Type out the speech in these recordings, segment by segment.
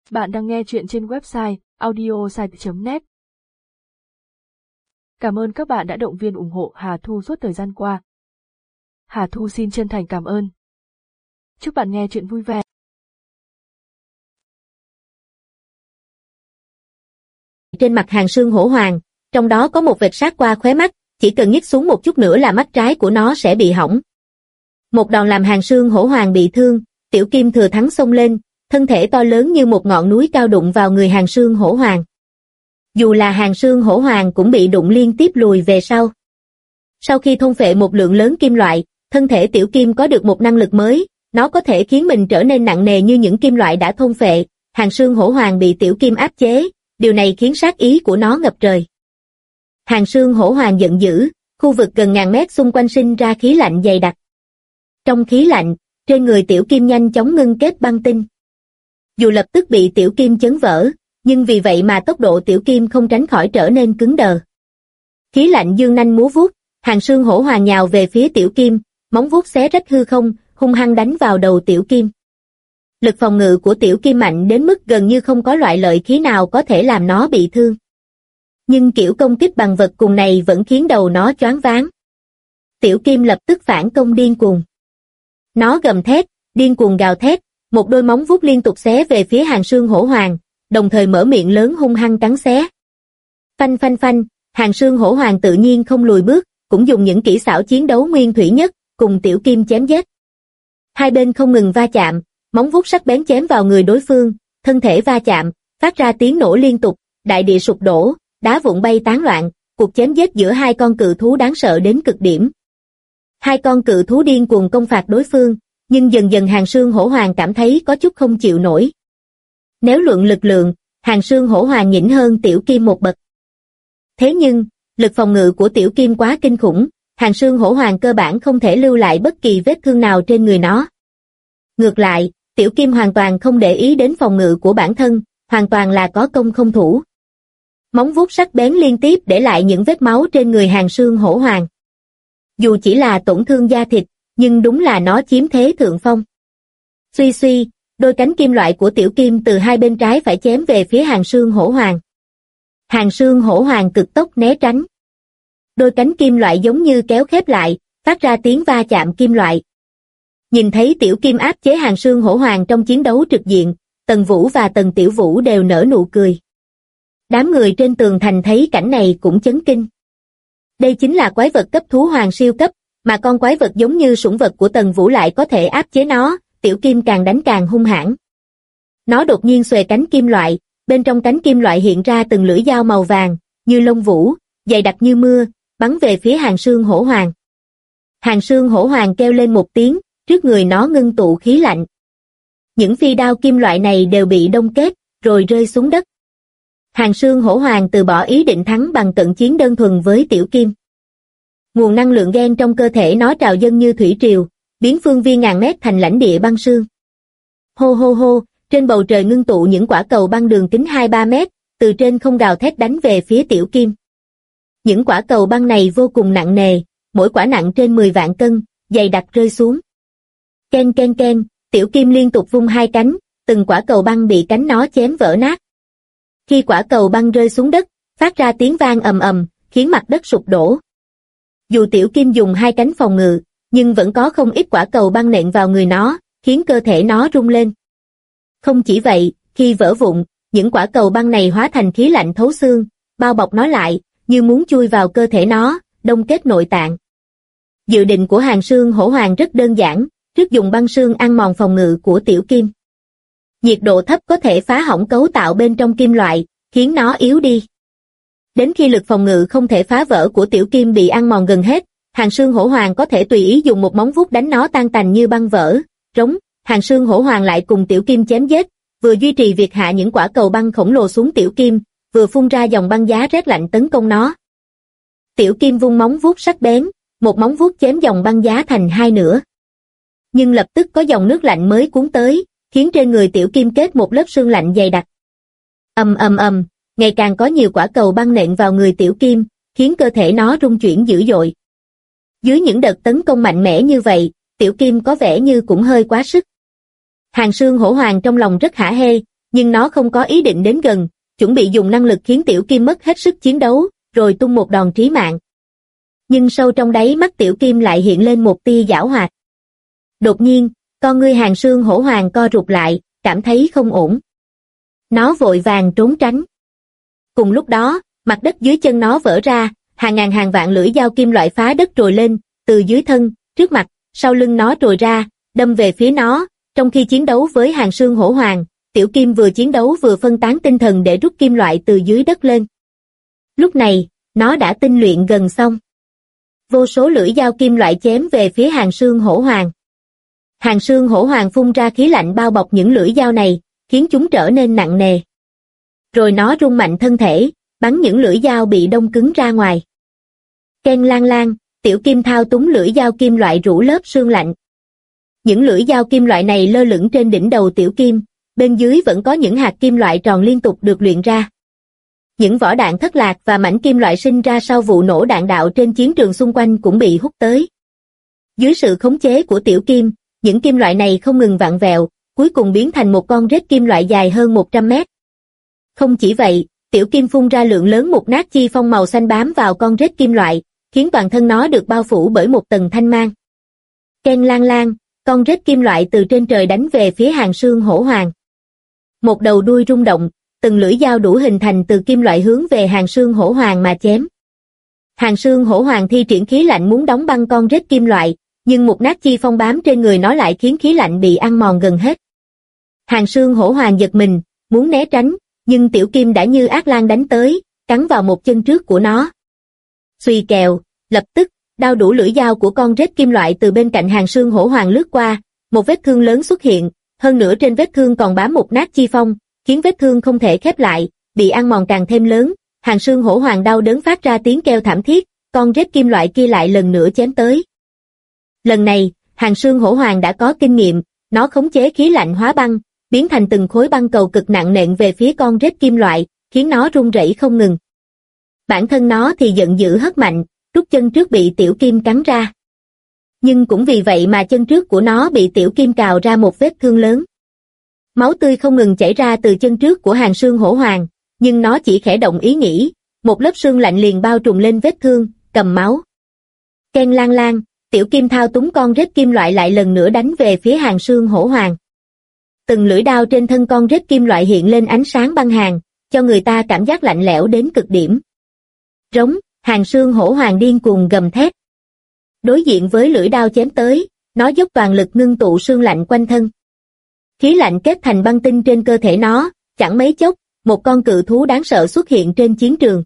Bạn đang nghe chuyện trên website audiosite.net. Cảm ơn các bạn đã động viên ủng hộ Hà Thu suốt thời gian qua. Hà Thu xin chân thành cảm ơn. Chúc bạn nghe chuyện vui vẻ. Trên mặt Hàn Sương Hổ Hoàng, trong đó có một vệt sát qua khóe mắt, chỉ cần nhích xuống một chút nữa là mắt trái của nó sẽ bị hỏng. Một đòn làm Hàn Sương Hổ Hoàng bị thương, Tiểu Kim thừa thắng xông lên, thân thể to lớn như một ngọn núi cao đụng vào người Hàn Sương Hổ Hoàng. Dù là Hàn Sương Hổ Hoàng cũng bị đụng liên tiếp lùi về sau. Sau khi thôn phệ một lượng lớn kim loại, thân thể Tiểu Kim có được một năng lực mới, nó có thể khiến mình trở nên nặng nề như những kim loại đã thôn phệ. Hàn Sương Hổ Hoàng bị Tiểu Kim áp chế, điều này khiến sát ý của nó ngập trời. Hàn Sương Hổ Hoàng giận dữ, khu vực gần ngàn mét xung quanh sinh ra khí lạnh dày đặc. Trong khí lạnh, trên người Tiểu Kim nhanh chóng ngưng kết băng tinh. Dù lập tức bị Tiểu Kim chấn vỡ, nhưng vì vậy mà tốc độ Tiểu Kim không tránh khỏi trở nên cứng đờ. Khí lạnh dương nanh múa vuốt, Hàn Sương Hổ Hoàng nhào về phía Tiểu Kim, móng vuốt xé rách hư không, hung hăng đánh vào đầu Tiểu Kim. Lực phòng ngự của Tiểu Kim mạnh đến mức gần như không có loại lợi khí nào có thể làm nó bị thương. Nhưng kiểu công kích bằng vật cùng này vẫn khiến đầu nó choáng váng. Tiểu Kim lập tức phản công điên cuồng. Nó gầm thét, điên cuồng gào thét, một đôi móng vuốt liên tục xé về phía Hàn Sương Hổ Hoàng, đồng thời mở miệng lớn hung hăng cắn xé. Phanh phanh phanh, Hàn Sương Hổ Hoàng tự nhiên không lùi bước, cũng dùng những kỹ xảo chiến đấu nguyên thủy nhất, cùng Tiểu Kim chém giết. Hai bên không ngừng va chạm, móng vuốt sắc bén chém vào người đối phương, thân thể va chạm, phát ra tiếng nổ liên tục, đại địa sụp đổ, đá vụn bay tán loạn, cuộc chém giết giữa hai con cự thú đáng sợ đến cực điểm. Hai con cự thú điên cuồng công phạt đối phương, nhưng dần dần Hàn Sương Hổ Hoàng cảm thấy có chút không chịu nổi. Nếu luận lực lượng, Hàn Sương Hổ Hoàng nhỉnh hơn Tiểu Kim một bậc. Thế nhưng, lực phòng ngự của Tiểu Kim quá kinh khủng, Hàn Sương Hổ Hoàng cơ bản không thể lưu lại bất kỳ vết thương nào trên người nó. Ngược lại, Tiểu Kim hoàn toàn không để ý đến phòng ngự của bản thân, hoàn toàn là có công không thủ. Móng vuốt sắc bén liên tiếp để lại những vết máu trên người Hàn Sương Hổ Hoàng. Dù chỉ là tổn thương da thịt, nhưng đúng là nó chiếm thế thượng phong. Suy suy, đôi cánh kim loại của Tiểu Kim từ hai bên trái phải chém về phía Hàn Sương Hổ Hoàng. Hàn Sương Hổ Hoàng cực tốc né tránh. Đôi cánh kim loại giống như kéo khép lại, phát ra tiếng va chạm kim loại. Nhìn thấy Tiểu Kim áp chế Hàn Sương Hổ Hoàng trong chiến đấu trực diện, Tần Vũ và Tần Tiểu Vũ đều nở nụ cười. Đám người trên tường thành thấy cảnh này cũng chấn kinh. Đây chính là quái vật cấp thú hoàng siêu cấp, mà con quái vật giống như sủng vật của Tần Vũ lại có thể áp chế nó. Tiểu Kim càng đánh càng hung hãn. Nó đột nhiên xuề cánh kim loại, bên trong cánh kim loại hiện ra từng lưỡi dao màu vàng, như lông vũ, dày đặc như mưa, bắn về phía Hàn Sương Hổ Hoàng. Hàn Sương Hổ Hoàng kêu lên một tiếng, trước người nó ngưng tụ khí lạnh. Những phi đao kim loại này đều bị đông kết, rồi rơi xuống đất. Hàn Sương Hổ Hoàng từ bỏ ý định thắng bằng cận chiến đơn thuần với Tiểu Kim. Nguồn năng lượng gen trong cơ thể nó trào dâng như thủy triều, biến phương viên ngàn mét thành lãnh địa băng sương. Hô hô hô, trên bầu trời ngưng tụ những quả cầu băng đường kính 2-3 mét, từ trên không gào thét đánh về phía Tiểu Kim. Những quả cầu băng này vô cùng nặng nề, mỗi quả nặng trên 10 vạn cân, dày đặc rơi xuống. Ken ken ken, Tiểu Kim liên tục vung hai cánh, từng quả cầu băng bị cánh nó chém vỡ nát. Khi quả cầu băng rơi xuống đất, phát ra tiếng vang ầm ầm, khiến mặt đất sụp đổ. Dù Tiểu Kim dùng hai cánh phòng ngự, nhưng vẫn có không ít quả cầu băng nện vào người nó, khiến cơ thể nó rung lên. Không chỉ vậy, khi vỡ vụn, những quả cầu băng này hóa thành khí lạnh thấu xương, bao bọc nó lại, như muốn chui vào cơ thể nó, đông kết nội tạng. Dự định của Hàn Sương Hổ Hoàng rất đơn giản, trước dùng băng sương ăn mòn phòng ngự của Tiểu Kim. Nhiệt độ thấp có thể phá hỏng cấu tạo bên trong kim loại, khiến nó yếu đi. Đến khi lực phòng ngự không thể phá vỡ của Tiểu Kim bị ăn mòn gần hết, Hàn Sương Hổ Hoàng có thể tùy ý dùng một móng vuốt đánh nó tan tành như băng vỡ. Rống, Hàn Sương Hổ Hoàng lại cùng Tiểu Kim chém giết, vừa duy trì việc hạ những quả cầu băng khổng lồ xuống Tiểu Kim, vừa phun ra dòng băng giá rét lạnh tấn công nó. Tiểu Kim vung móng vuốt sắc bén, một móng vuốt chém dòng băng giá thành hai nửa. Nhưng lập tức có dòng nước lạnh mới cuốn tới, khiến trên người Tiểu Kim kết một lớp sương lạnh dày đặc. Ầm ầm ầm, ngày càng có nhiều quả cầu băng nện vào người Tiểu Kim, khiến cơ thể nó rung chuyển dữ dội. Dưới những đợt tấn công mạnh mẽ như vậy, Tiểu Kim có vẻ như cũng hơi quá sức. Hàn Sương Hổ Hoàng trong lòng rất hả hê, nhưng nó không có ý định đến gần, chuẩn bị dùng năng lực khiến Tiểu Kim mất hết sức chiến đấu, rồi tung một đòn trí mạng. Nhưng sâu trong đáy mắt Tiểu Kim lại hiện lên một tia giảo hoạt. Đột nhiên, con ngươi Hàn Sương Hổ Hoàng co rụt lại, cảm thấy không ổn. Nó vội vàng trốn tránh. Cùng lúc đó, mặt đất dưới chân nó vỡ ra, hàng ngàn hàng vạn lưỡi dao kim loại phá đất trồi lên, từ dưới thân, trước mặt, sau lưng nó trồi ra, đâm về phía nó. Trong khi chiến đấu với Hàn Sương Hổ Hoàng, Tiểu Kim vừa chiến đấu vừa phân tán tinh thần để rút kim loại từ dưới đất lên. Lúc này, nó đã tinh luyện gần xong. Vô số lưỡi dao kim loại chém về phía Hàn Sương Hổ Hoàng. Hàn Sương Hổ Hoàng phun ra khí lạnh bao bọc những lưỡi dao này, khiến chúng trở nên nặng nề. Rồi nó rung mạnh thân thể, bắn những lưỡi dao bị đông cứng ra ngoài. Keng lang lang, Tiểu Kim thao túng lưỡi dao kim loại rũ lớp sương lạnh. Những lưỡi dao kim loại này lơ lửng trên đỉnh đầu Tiểu Kim, bên dưới vẫn có những hạt kim loại tròn liên tục được luyện ra. Những vỏ đạn thất lạc và mảnh kim loại sinh ra sau vụ nổ đạn đạo trên chiến trường xung quanh cũng bị hút tới. Dưới sự khống chế của Tiểu Kim, những kim loại này không ngừng vặn vẹo, cuối cùng biến thành một con rết kim loại dài hơn 100 mét. Không chỉ vậy, Tiểu Kim phun ra lượng lớn mục nát chi phong màu xanh bám vào con rết kim loại, khiến toàn thân nó được bao phủ bởi một tầng thanh mang. Keng lang lang, con rết kim loại từ trên trời đánh về phía Hàn Sương Hổ Hoàng. Một đầu đuôi rung động, từng lưỡi dao đủ hình thành từ kim loại hướng về Hàn Sương Hổ Hoàng mà chém. Hàn Sương Hổ Hoàng thi triển khí lạnh muốn đóng băng con rết kim loại, nhưng mục nát chi phong bám trên người nó lại khiến khí lạnh bị ăn mòn gần hết. Hàn Sương Hổ Hoàng giật mình, muốn né tránh, nhưng Tiểu Kim đã như ác lang đánh tới, cắn vào một chân trước của nó. Xuy kèo, lập tức, đao đủ lưỡi dao của con rết kim loại từ bên cạnh Hàn Sương Hổ Hoàng lướt qua, một vết thương lớn xuất hiện, hơn nữa trên vết thương còn bám mục nát chi phong, khiến vết thương không thể khép lại, bị ăn mòn càng thêm lớn. Hàn Sương Hổ Hoàng đau đớn phát ra tiếng kêu thảm thiết, con rết kim loại kia lại lần nữa chém tới. Lần này, Hàn Sương Hổ Hoàng đã có kinh nghiệm, nó khống chế khí lạnh hóa băng, biến thành từng khối băng cầu cực nặng nện về phía con rết kim loại, khiến nó rung rẩy không ngừng. Bản thân nó thì giận dữ hất mạnh, rút chân trước bị Tiểu Kim cắn ra. Nhưng cũng vì vậy mà chân trước của nó bị Tiểu Kim cào ra một vết thương lớn. Máu tươi không ngừng chảy ra từ chân trước của Hàn Sương Hổ Hoàng, nhưng nó chỉ khẽ động ý nghĩ, một lớp sương lạnh liền bao trùm lên vết thương, cầm máu. Keng lang lang, Tiểu Kim thao túng con rết kim loại lại lần nữa đánh về phía Hàn Sương Hổ Hoàng. Từng lưỡi đao trên thân con rết kim loại hiện lên ánh sáng băng hàn, cho người ta cảm giác lạnh lẽo đến cực điểm. Rống, Hàn Sương Hổ Hoàng điên cuồng gầm thét. Đối diện với lưỡi đao chém tới, nó dốc toàn lực ngưng tụ sương lạnh quanh thân. Khí lạnh kết thành băng tinh trên cơ thể nó, chẳng mấy chốc, một con cự thú đáng sợ xuất hiện trên chiến trường.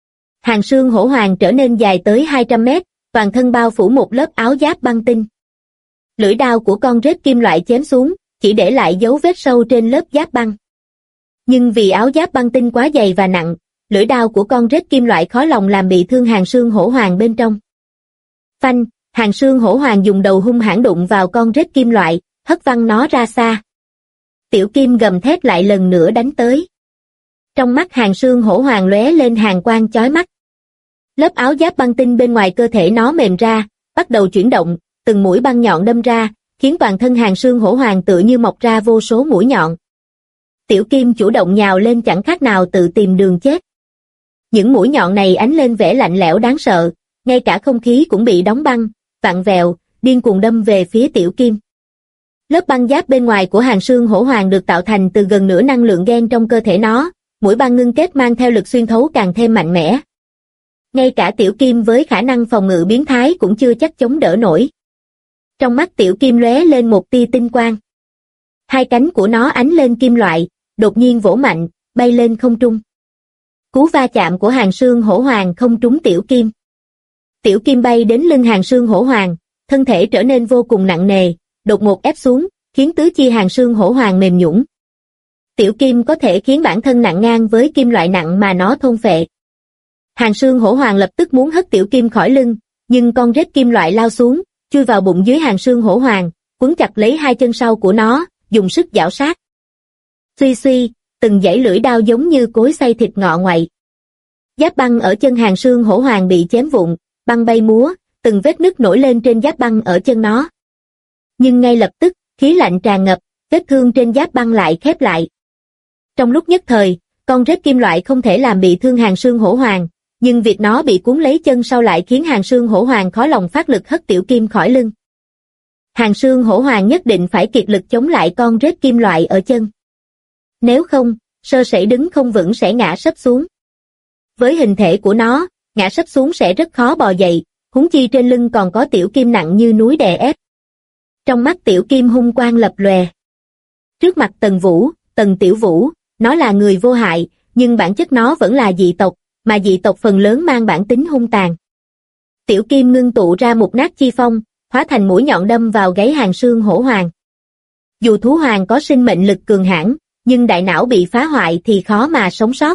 Hàn Sương Hổ Hoàng trở nên dài tới 200 mét, toàn thân bao phủ một lớp áo giáp băng tinh. Lưỡi đao của con rết kim loại chém xuống, chỉ để lại dấu vết sâu trên lớp giáp băng. Nhưng vì áo giáp băng tinh quá dày và nặng, lưỡi đao của con rết kim loại khó lòng làm bị thương Hàn Sương Hổ Hoàng bên trong. Phanh, Hàn Sương Hổ Hoàng dùng đầu hung hãn đụng vào con rết kim loại, hất văng nó ra xa. Tiểu Kim gầm thét lại lần nữa đánh tới. Trong mắt Hàn Sương Hổ Hoàng lóe lên hàn quang chói mắt. Lớp áo giáp băng tinh bên ngoài cơ thể nó mềm ra, bắt đầu chuyển động, từng mũi băng nhọn đâm ra, khiến toàn thân Hàn Sương Hổ Hoàng tựa như mọc ra vô số mũi nhọn. Tiểu Kim chủ động nhào lên chẳng khác nào tự tìm đường chết. Những mũi nhọn này ánh lên vẻ lạnh lẽo đáng sợ, ngay cả không khí cũng bị đóng băng, vặn vẹo, điên cuồng đâm về phía Tiểu Kim. Lớp băng giáp bên ngoài của Hàn Sương Hổ Hoàng được tạo thành từ gần nửa năng lượng gen trong cơ thể nó, mũi băng ngưng kết mang theo lực xuyên thấu càng thêm mạnh mẽ. Ngay cả Tiểu Kim với khả năng phòng ngự biến thái cũng chưa chắc chống đỡ nổi. Trong mắt Tiểu Kim lóe lên một tia tinh quang. Hai cánh của nó ánh lên kim loại, đột nhiên vỗ mạnh, bay lên không trung. Cú va chạm của Hàn Sương Hổ Hoàng không trúng Tiểu Kim. Tiểu Kim bay đến lưng Hàn Sương Hổ Hoàng, thân thể trở nên vô cùng nặng nề, đột ngột ép xuống, khiến tứ chi Hàn Sương Hổ Hoàng mềm nhũn. Tiểu Kim có thể khiến bản thân nặng ngang với kim loại nặng mà nó thôn phệ. Hàn Sương Hổ Hoàng lập tức muốn hất Tiểu Kim khỏi lưng, nhưng con rết kim loại lao xuống, chui vào bụng dưới Hàn Sương Hổ Hoàng, quấn chặt lấy hai chân sau của nó, dùng sức giảo sát. Suy suy, từng dãy lưỡi đao giống như cối xay thịt ngọ ngoại. Giáp băng ở chân Hàn Sương Hổ Hoàng bị chém vụn, băng bay múa, từng vết nứt nổi lên trên giáp băng ở chân nó. Nhưng ngay lập tức, khí lạnh tràn ngập, vết thương trên giáp băng lại khép lại. Trong lúc nhất thời, con rết kim loại không thể làm bị thương Hàn Sương Hổ Hoàng, nhưng việc nó bị cuốn lấy chân sau lại khiến Hàn Sương Hổ Hoàng khó lòng phát lực hất Tiểu Kim khỏi lưng. Hàn Sương Hổ Hoàng nhất định phải kiệt lực chống lại con rết kim loại ở chân. Nếu không, sơ sẩy đứng không vững sẽ ngã sấp xuống. Với hình thể của nó, ngã sấp xuống sẽ rất khó bò dậy, huống chi trên lưng còn có Tiểu Kim nặng như núi đè ép. Trong mắt Tiểu Kim hung quang lập lòe. Trước mặt Tần Tiểu Vũ, nó là người vô hại, nhưng bản chất nó vẫn là dị tộc, mà dị tộc phần lớn mang bản tính hung tàn. Tiểu Kim ngưng tụ ra một nát chi phong, hóa thành mũi nhọn đâm vào gáy Hàn Sương Hổ Hoàng. Dù thú hoàng có sinh mệnh lực cường hãn, nhưng đại não bị phá hoại thì khó mà sống sót.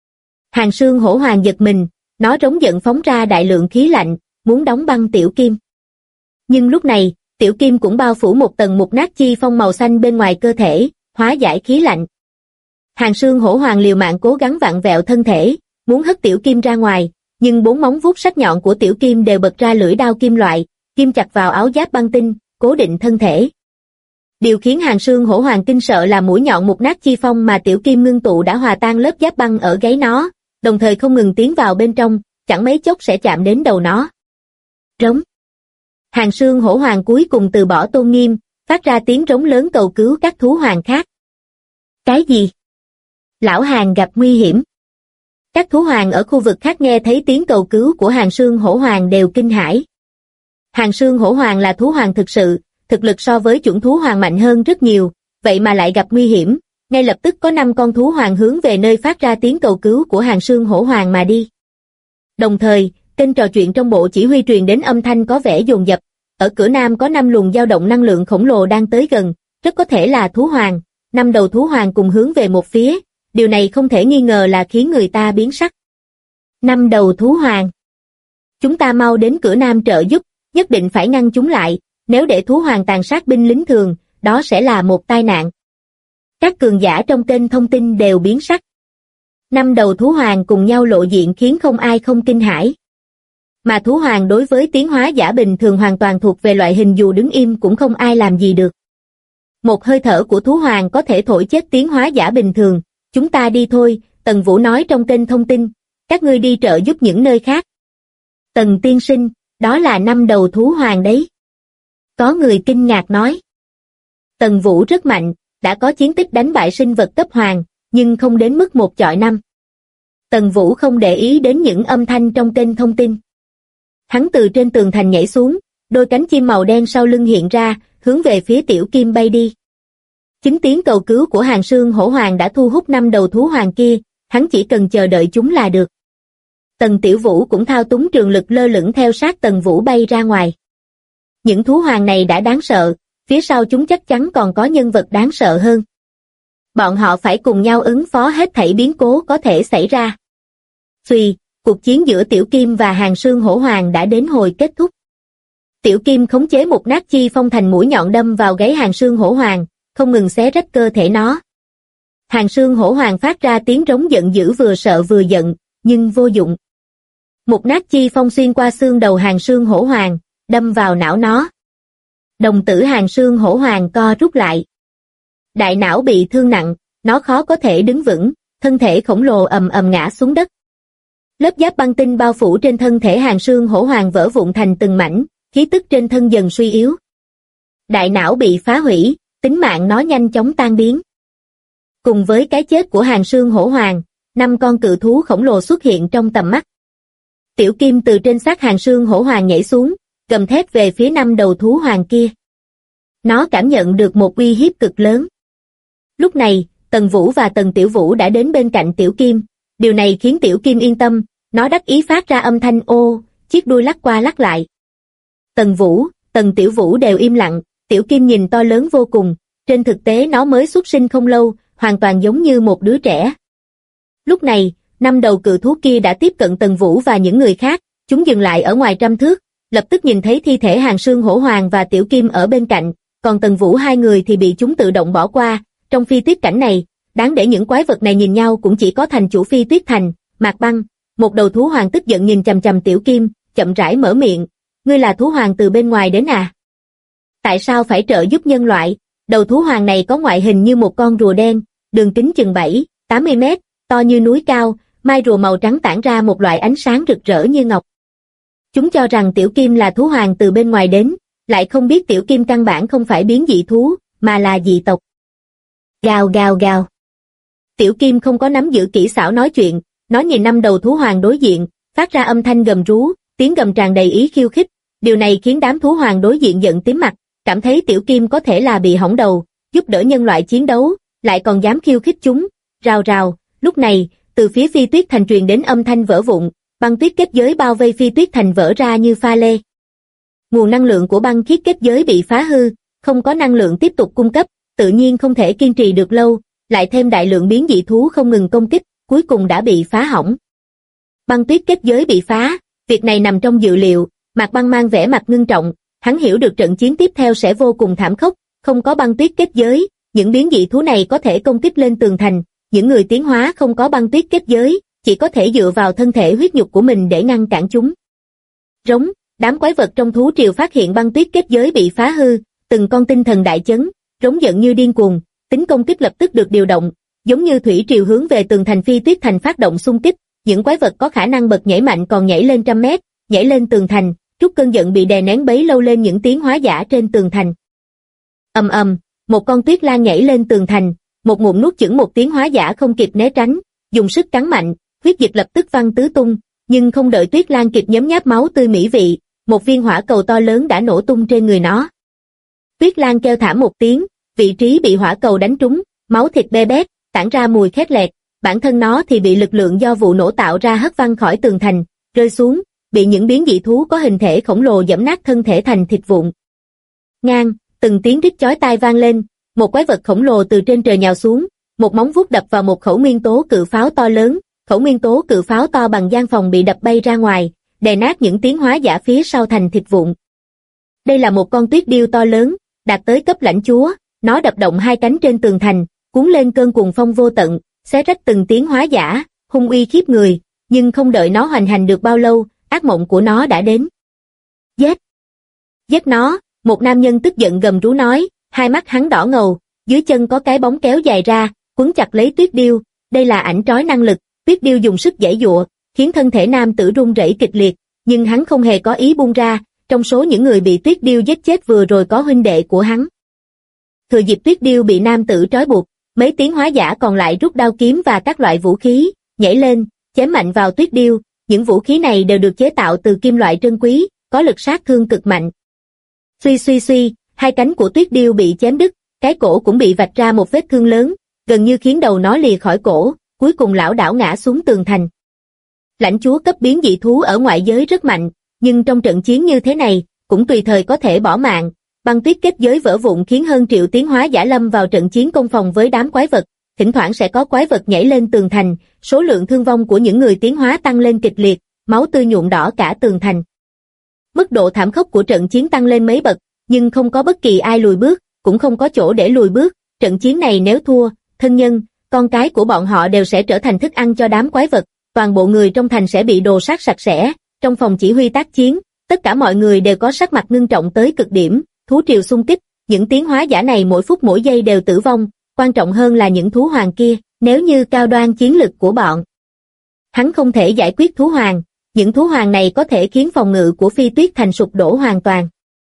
Hàn Sương Hổ Hoàng giật mình, nó rống giận phóng ra đại lượng khí lạnh, muốn đóng băng Tiểu Kim. Nhưng lúc này, Tiểu Kim cũng bao phủ một tầng một nát chi phong màu xanh bên ngoài cơ thể, hóa giải khí lạnh. Hàn Sương Hổ Hoàng liều mạng cố gắng vặn vẹo thân thể, muốn hất Tiểu Kim ra ngoài, nhưng 4 móng vuốt sắc nhọn của Tiểu Kim đều bật ra lưỡi đao kim loại, kim chặt vào áo giáp băng tinh, cố định thân thể. Điều khiến Hàn Sương Hổ Hoàng kinh sợ là mũi nhọn một nát chi phong mà Tiểu Kim ngưng tụ đã hòa tan lớp giáp băng ở gáy nó, đồng thời không ngừng tiến vào bên trong, chẳng mấy chốc sẽ chạm đến đầu nó. Rống. Hàn Sương Hổ Hoàng cuối cùng từ bỏ tôn nghiêm, phát ra tiếng rống lớn cầu cứu các thú hoàng khác. Cái gì? Lão Hàn gặp nguy hiểm. Các thú hoàng ở khu vực khác nghe thấy tiếng cầu cứu của Hàn Sương Hổ Hoàng đều kinh hãi. Hàn Sương Hổ Hoàng là thú hoàng thực sự, thực lực so với chủng thú hoàng mạnh hơn rất nhiều, vậy mà lại gặp nguy hiểm, ngay lập tức có 5 con thú hoàng hướng về nơi phát ra tiếng cầu cứu của Hàn Sương Hổ Hoàng mà đi. Đồng thời, kênh trò chuyện trong bộ chỉ huy truyền đến âm thanh có vẻ dồn dập, ở cửa nam có 5 luồng dao động năng lượng khổng lồ đang tới gần, rất có thể là thú hoàng, 5 đầu thú hoàng cùng hướng về một phía, điều này không thể nghi ngờ là khiến người ta biến sắc. 5 đầu thú hoàng. Chúng ta mau đến cửa nam trợ giúp, nhất định phải ngăn chúng lại, nếu để thú hoàng tàn sát binh lính thường, đó sẽ là một tai nạn. Các cường giả trong kênh thông tin đều biến sắc. 5 đầu thú hoàng cùng nhau lộ diện khiến không ai không kinh hãi. Mà thú hoàng đối với tiến hóa giả bình thường hoàn toàn thuộc về loại hình dù đứng im cũng không ai làm gì được. Một hơi thở của thú hoàng có thể thổi chết tiến hóa giả bình thường, chúng ta đi thôi, Tần Vũ nói trong kênh thông tin, các ngươi đi trợ giúp những nơi khác. Tần tiên sinh, đó là 5 đầu thú hoàng đấy. Có người kinh ngạc nói. Tần Vũ rất mạnh, đã có chiến tích đánh bại sinh vật cấp hoàng, nhưng không đến mức 1 chọi 5. Tần Vũ không để ý đến những âm thanh trong kênh thông tin. Hắn từ trên tường thành nhảy xuống, đôi cánh chim màu đen sau lưng hiện ra, hướng về phía Tiểu Kim bay đi. Chính tiếng cầu cứu của Hàn Sương Hổ Hoàng đã thu hút 5 đầu thú hoàng kia, hắn chỉ cần chờ đợi chúng là được. Tần Tiểu Vũ cũng thao túng trường lực lơ lửng theo sát Tần Vũ bay ra ngoài. Những thú hoàng này đã đáng sợ, phía sau chúng chắc chắn còn có nhân vật đáng sợ hơn. Bọn họ phải cùng nhau ứng phó hết thảy biến cố có thể xảy ra. Xuy, cuộc chiến giữa Tiểu Kim và Hàn Sương Hổ Hoàng đã đến hồi kết thúc. Tiểu Kim khống chế một nát chi phong thành mũi nhọn đâm vào gáy Hàn Sương Hổ Hoàng, không ngừng xé rách cơ thể nó. Hàn Sương Hổ Hoàng phát ra tiếng rống giận dữ vừa sợ vừa giận, nhưng vô dụng. Một nát chi phong xuyên qua xương đầu Hàn Sương Hổ Hoàng, đâm vào não nó. Đồng tử Hàn Sương Hổ Hoàng co rút lại. Đại não bị thương nặng, nó khó có thể đứng vững, thân thể khổng lồ ầm ầm ngã xuống đất. Lớp giáp băng tinh bao phủ trên thân thể Hàn Sương Hổ Hoàng vỡ vụn thành từng mảnh, khí tức trên thân dần suy yếu. Đại não bị phá hủy, tính mạng nó nhanh chóng tan biến. Cùng với cái chết của Hàn Sương Hổ Hoàng, 5 con cự thú khổng lồ xuất hiện trong tầm mắt. Tiểu Kim từ trên xác Hàn Sương Hổ Hoàng nhảy xuống, gầm thét về phía 5 đầu thú hoàng kia. Nó cảm nhận được một uy hiếp cực lớn. Lúc này, Tần Vũ và Tần Tiểu Vũ đã đến bên cạnh Tiểu Kim, điều này khiến Tiểu Kim yên tâm, nó đắc ý phát ra âm thanh ô, chiếc đuôi lắc qua lắc lại. Tần Vũ, Tần Tiểu Vũ đều im lặng, Tiểu Kim nhìn to lớn vô cùng, trên thực tế nó mới xuất sinh không lâu, hoàn toàn giống như một đứa trẻ. Lúc này, 5 đầu cự thú kia đã tiếp cận Tần Vũ và những người khác, chúng dừng lại ở ngoài trăm thước, lập tức nhìn thấy thi thể Hàn Sương Hổ Hoàng và Tiểu Kim ở bên cạnh, còn Tần Vũ 2 người thì bị chúng tự động bỏ qua. Trong phi tuyết cảnh này, đáng để những quái vật này nhìn nhau cũng chỉ có thành chủ phi tuyết thành, Mạc Băng. Một đầu thú hoàng tức giận nhìn chằm chằm Tiểu Kim, chậm rãi mở miệng, ngươi là thú hoàng từ bên ngoài đến à? Tại sao phải trợ giúp nhân loại? Đầu thú hoàng này có ngoại hình như một con rùa đen, đường kính chừng 7-80 mét, to như núi cao, mai rùa màu trắng tản ra một loại ánh sáng rực rỡ như ngọc. Chúng cho rằng Tiểu Kim là thú hoàng từ bên ngoài đến, lại không biết Tiểu Kim căn bản không phải biến dị thú, mà là dị tộc. Gào gào gào. Tiểu Kim không có nắm giữ kỹ xảo nói chuyện, nó nhìn năm đầu thú hoàng đối diện, phát ra âm thanh gầm rú, tiếng gầm tràn đầy ý khiêu khích. Điều này khiến đám thú hoàng đối diện giận tím mặt, cảm thấy Tiểu Kim có thể là bị hỏng đầu, giúp đỡ nhân loại chiến đấu, lại còn dám khiêu khích chúng. Rào rào, lúc này, từ phía Phi Tuyết Thành truyền đến âm thanh vỡ vụn, băng tuyết kết giới bao vây Phi Tuyết Thành vỡ ra như pha lê. Nguồn năng lượng của băng khiết kết giới bị phá hư, không có năng lượng tiếp tục cung cấp, tự nhiên không thể kiên trì được lâu, lại thêm đại lượng biến dị thú không ngừng công kích, cuối cùng đã bị phá hỏng. Băng tuyết kết giới bị phá, việc này nằm trong dự liệu, Mạc Băng mang vẻ mặt ngưng trọng, hắn hiểu được trận chiến tiếp theo sẽ vô cùng thảm khốc, không có băng tuyết kết giới, những biến dị thú này có thể công kích lên tường thành, những người tiến hóa không có băng tuyết kết giới, chỉ có thể dựa vào thân thể huyết nhục của mình để ngăn cản chúng. Rống, đám quái vật trong thú triều phát hiện băng tuyết kết giới bị phá hư, từng con tinh thần đại chấn, rống giận như điên cuồng, tính công kích lập tức được điều động, giống như thủy triều hướng về tường thành Phi Tuyết Thành phát động xung kích, những quái vật có khả năng bật nhảy mạnh còn nhảy lên trăm mét, nhảy lên tường thành, trút cơn giận bị đè nén bấy lâu lên những tiếng hóa giả trên tường thành. Ầm ầm, một con tuyết lang nhảy lên tường thành, một ngụm nuốt chửng một tiếng hóa giả không kịp né tránh, dùng sức cắn mạnh, huyết dịch lập tức văng tứ tung, nhưng không đợi tuyết lang kịp nhấm nháp máu tươi mỹ vị, một viên hỏa cầu to lớn đã nổ tung trên người nó. Tuyết lang kêu thảm một tiếng, vị trí bị hỏa cầu đánh trúng, máu thịt be bét, tản ra mùi khét lẹt, bản thân nó thì bị lực lượng do vụ nổ tạo ra hất văng khỏi tường thành, rơi xuống, bị những biến dị thú có hình thể khổng lồ giẫm nát thân thể thành thịt vụn. Ngang, từng tiếng rít chói tai vang lên, một quái vật khổng lồ từ trên trời nhào xuống, một móng vuốt đập vào một khẩu nguyên tố cự pháo to lớn, khẩu nguyên tố cự pháo to bằng gian phòng bị đập bay ra ngoài, đè nát những tiến hóa giả phía sau thành thịt vụn. Đây là một con tuyết điêu to lớn, đạt tới cấp lãnh chúa, nó đập động hai cánh trên tường thành, cuốn lên cơn cuồng phong vô tận, xé rách từng tiến hóa giả, hung uy khiếp người, nhưng không đợi nó hoành hành được bao lâu, ác mộng của nó đã đến. Giết! Giết nó! Một nam nhân tức giận gầm rú nói, hai mắt hắn đỏ ngầu, dưới chân có cái bóng kéo dài ra, quấn chặt lấy tuyết điêu, đây là ảnh trói năng lực, tuyết điêu dùng sức giãy giụa, khiến thân thể nam tử run rẩy kịch liệt, nhưng hắn không hề có ý buông ra, trong số những người bị tuyết điêu giết chết vừa rồi có huynh đệ của hắn. Thừa dịp tuyết điêu bị nam tử trói buộc, mấy tiến hóa giả còn lại rút đao kiếm và các loại vũ khí, nhảy lên, chém mạnh vào tuyết điêu, những vũ khí này đều được chế tạo từ kim loại trân quý, có lực sát thương cực mạnh. Suy suy suy, hai cánh của tuyết điêu bị chém đứt, cái cổ cũng bị vạch ra một vết thương lớn, gần như khiến đầu nó lìa khỏi cổ, cuối cùng lảo đảo ngã xuống tường thành. Lãnh chúa cấp biến dị thú ở ngoại giới rất mạnh, nhưng trong trận chiến như thế này, cũng tùy thời có thể bỏ mạng. Băng tuyết kết giới vỡ vụn khiến hơn triệu tiến hóa giả lâm vào trận chiến công phòng với đám quái vật, thỉnh thoảng sẽ có quái vật nhảy lên tường thành, số lượng thương vong của những người tiến hóa tăng lên kịch liệt, máu tươi nhuộm đỏ cả tường thành. Mức độ thảm khốc của trận chiến tăng lên mấy bậc, nhưng không có bất kỳ ai lùi bước, cũng không có chỗ để lùi bước, trận chiến này nếu thua, thân nhân, con cái của bọn họ đều sẽ trở thành thức ăn cho đám quái vật, toàn bộ người trong thành sẽ bị đồ sát sạch sẽ. Trong phòng chỉ huy tác chiến, tất cả mọi người đều có sắc mặt ngưng trọng tới cực điểm, thú triều xung kích, những tiến hóa giả này mỗi phút mỗi giây đều tử vong, quan trọng hơn là những thú hoàng kia, nếu như cao đoan chiến lực của bọn hắn không thể giải quyết thú hoàng, những thú hoàng này có thể khiến phòng ngự của Phi Tuyết Thành sụp đổ hoàn toàn.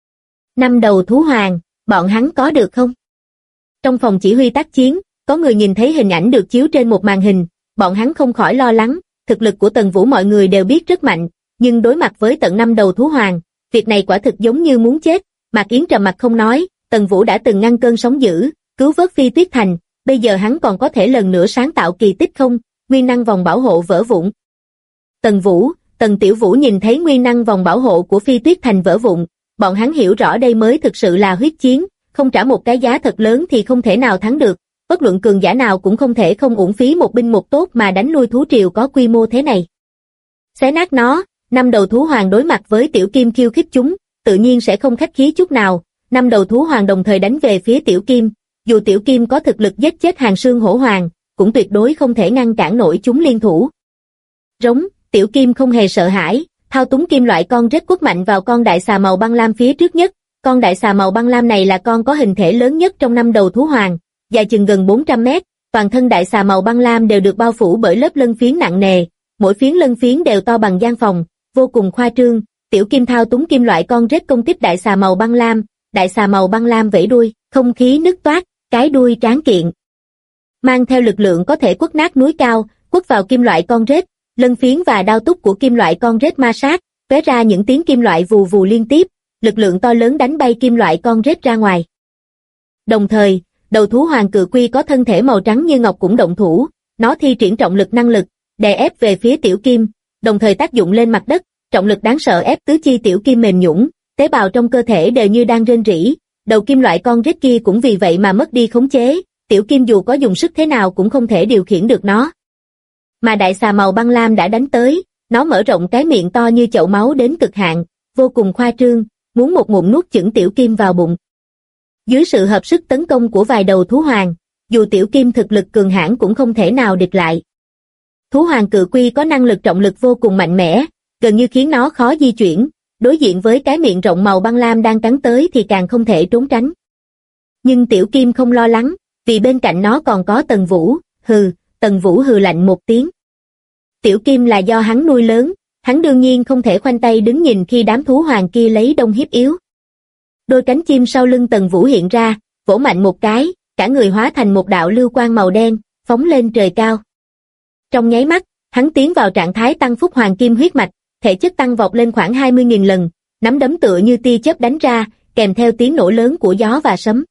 Năm đầu thú hoàng, bọn hắn có được không? Trong phòng chỉ huy tác chiến, có người nhìn thấy hình ảnh được chiếu trên một màn hình, bọn hắn không khỏi lo lắng, thực lực của Tần Vũ mọi người đều biết rất mạnh, nhưng đối mặt với tận năm đầu thú hoàng, việc này quả thực giống như muốn chết. Mạc Yến trầm mặt không nói, Tần Vũ đã từng ngăn cơn sóng dữ, cứu vớt Phi Tuyết Thành, bây giờ hắn còn có thể lần nữa sáng tạo kỳ tích không? Nguyên năng vòng bảo hộ vỡ vụn. Tần Vũ, Tần Tiểu Vũ nhìn thấy nguyên năng vòng bảo hộ của Phi Tuyết Thành vỡ vụn, bọn hắn hiểu rõ đây mới thực sự là huyết chiến, không trả một cái giá thật lớn thì không thể nào thắng được, bất luận cường giả nào cũng không thể không uổng phí một binh một tốt mà đánh lui thú triều có quy mô thế này. Xé nát nó, năm đầu thú hoàng đối mặt với Tiểu Kim khiêu khích chúng, tự nhiên sẽ không khách khí chút nào, năm đầu thú hoàng đồng thời đánh về phía Tiểu Kim, dù Tiểu Kim có thực lực giết chết Hàng Sương Hổ Hoàng, cũng tuyệt đối không thể ngăn cản nổi chúng liên thủ. Rống, Tiểu Kim không hề sợ hãi, thao túng kim loại con rết quất mạnh vào con đại xà màu băng lam phía trước nhất, con đại xà màu băng lam này là con có hình thể lớn nhất trong năm đầu thú hoàng, dài chừng gần 400 mét, toàn thân đại xà màu băng lam đều được bao phủ bởi lớp lân phiến nặng nề, mỗi phiến lân phiến đều to bằng gian phòng, vô cùng khoa trương. Tiểu Kim thao túng kim loại con rết công kích đại xà màu băng lam, đại xà màu băng lam vẫy đuôi, không khí nứt toát, cái đuôi tráng kiện, mang theo lực lượng có thể quất nát núi cao, quất vào kim loại con rết, lân phiến và đao túc của kim loại con rết ma sát, tóe ra những tiếng kim loại vù vù liên tiếp, lực lượng to lớn đánh bay kim loại con rết ra ngoài. Đồng thời, đầu thú hoàng cự quy có thân thể màu trắng như ngọc cũng động thủ, nó thi triển trọng lực năng lực, đè ép về phía Tiểu Kim, đồng thời tác dụng lên mặt đất, trọng lực đáng sợ ép tứ chi Tiểu Kim mềm nhũn, tế bào trong cơ thể đều như đang rên rỉ, đầu kim loại con rết kia cũng vì vậy mà mất đi khống chế, Tiểu Kim dù có dùng sức thế nào cũng không thể điều khiển được nó. Mà đại xà màu băng lam đã đánh tới, nó mở rộng cái miệng to như chậu máu đến cực hạn, vô cùng khoa trương, muốn một ngụm nuốt chửng Tiểu Kim vào bụng. Dưới sự hợp sức tấn công của vài đầu thú hoàng, dù Tiểu Kim thực lực cường hãn cũng không thể nào địch lại. Thú hoàng cự quy có năng lực trọng lực vô cùng mạnh mẽ, gần như khiến nó khó di chuyển, đối diện với cái miệng rộng màu băng lam đang cắn tới thì càng không thể trốn tránh. Nhưng Tiểu Kim không lo lắng, vì bên cạnh nó còn có Tần Vũ, Tần Vũ hừ lạnh một tiếng. Tiểu Kim là do hắn nuôi lớn, hắn đương nhiên không thể khoanh tay đứng nhìn khi đám thú hoàng kia lấy đông hiếp yếu. Đôi cánh chim sau lưng Tần Vũ hiện ra, vỗ mạnh một cái, cả người hóa thành một đạo lưu quang màu đen, phóng lên trời cao. Trong nháy mắt, hắn tiến vào trạng thái tăng phúc hoàng kim huyết mạch, thể chất tăng vọt lên khoảng 20.000 lần, nắm đấm tựa như tia chớp đánh ra, kèm theo tiếng nổ lớn của gió và sấm.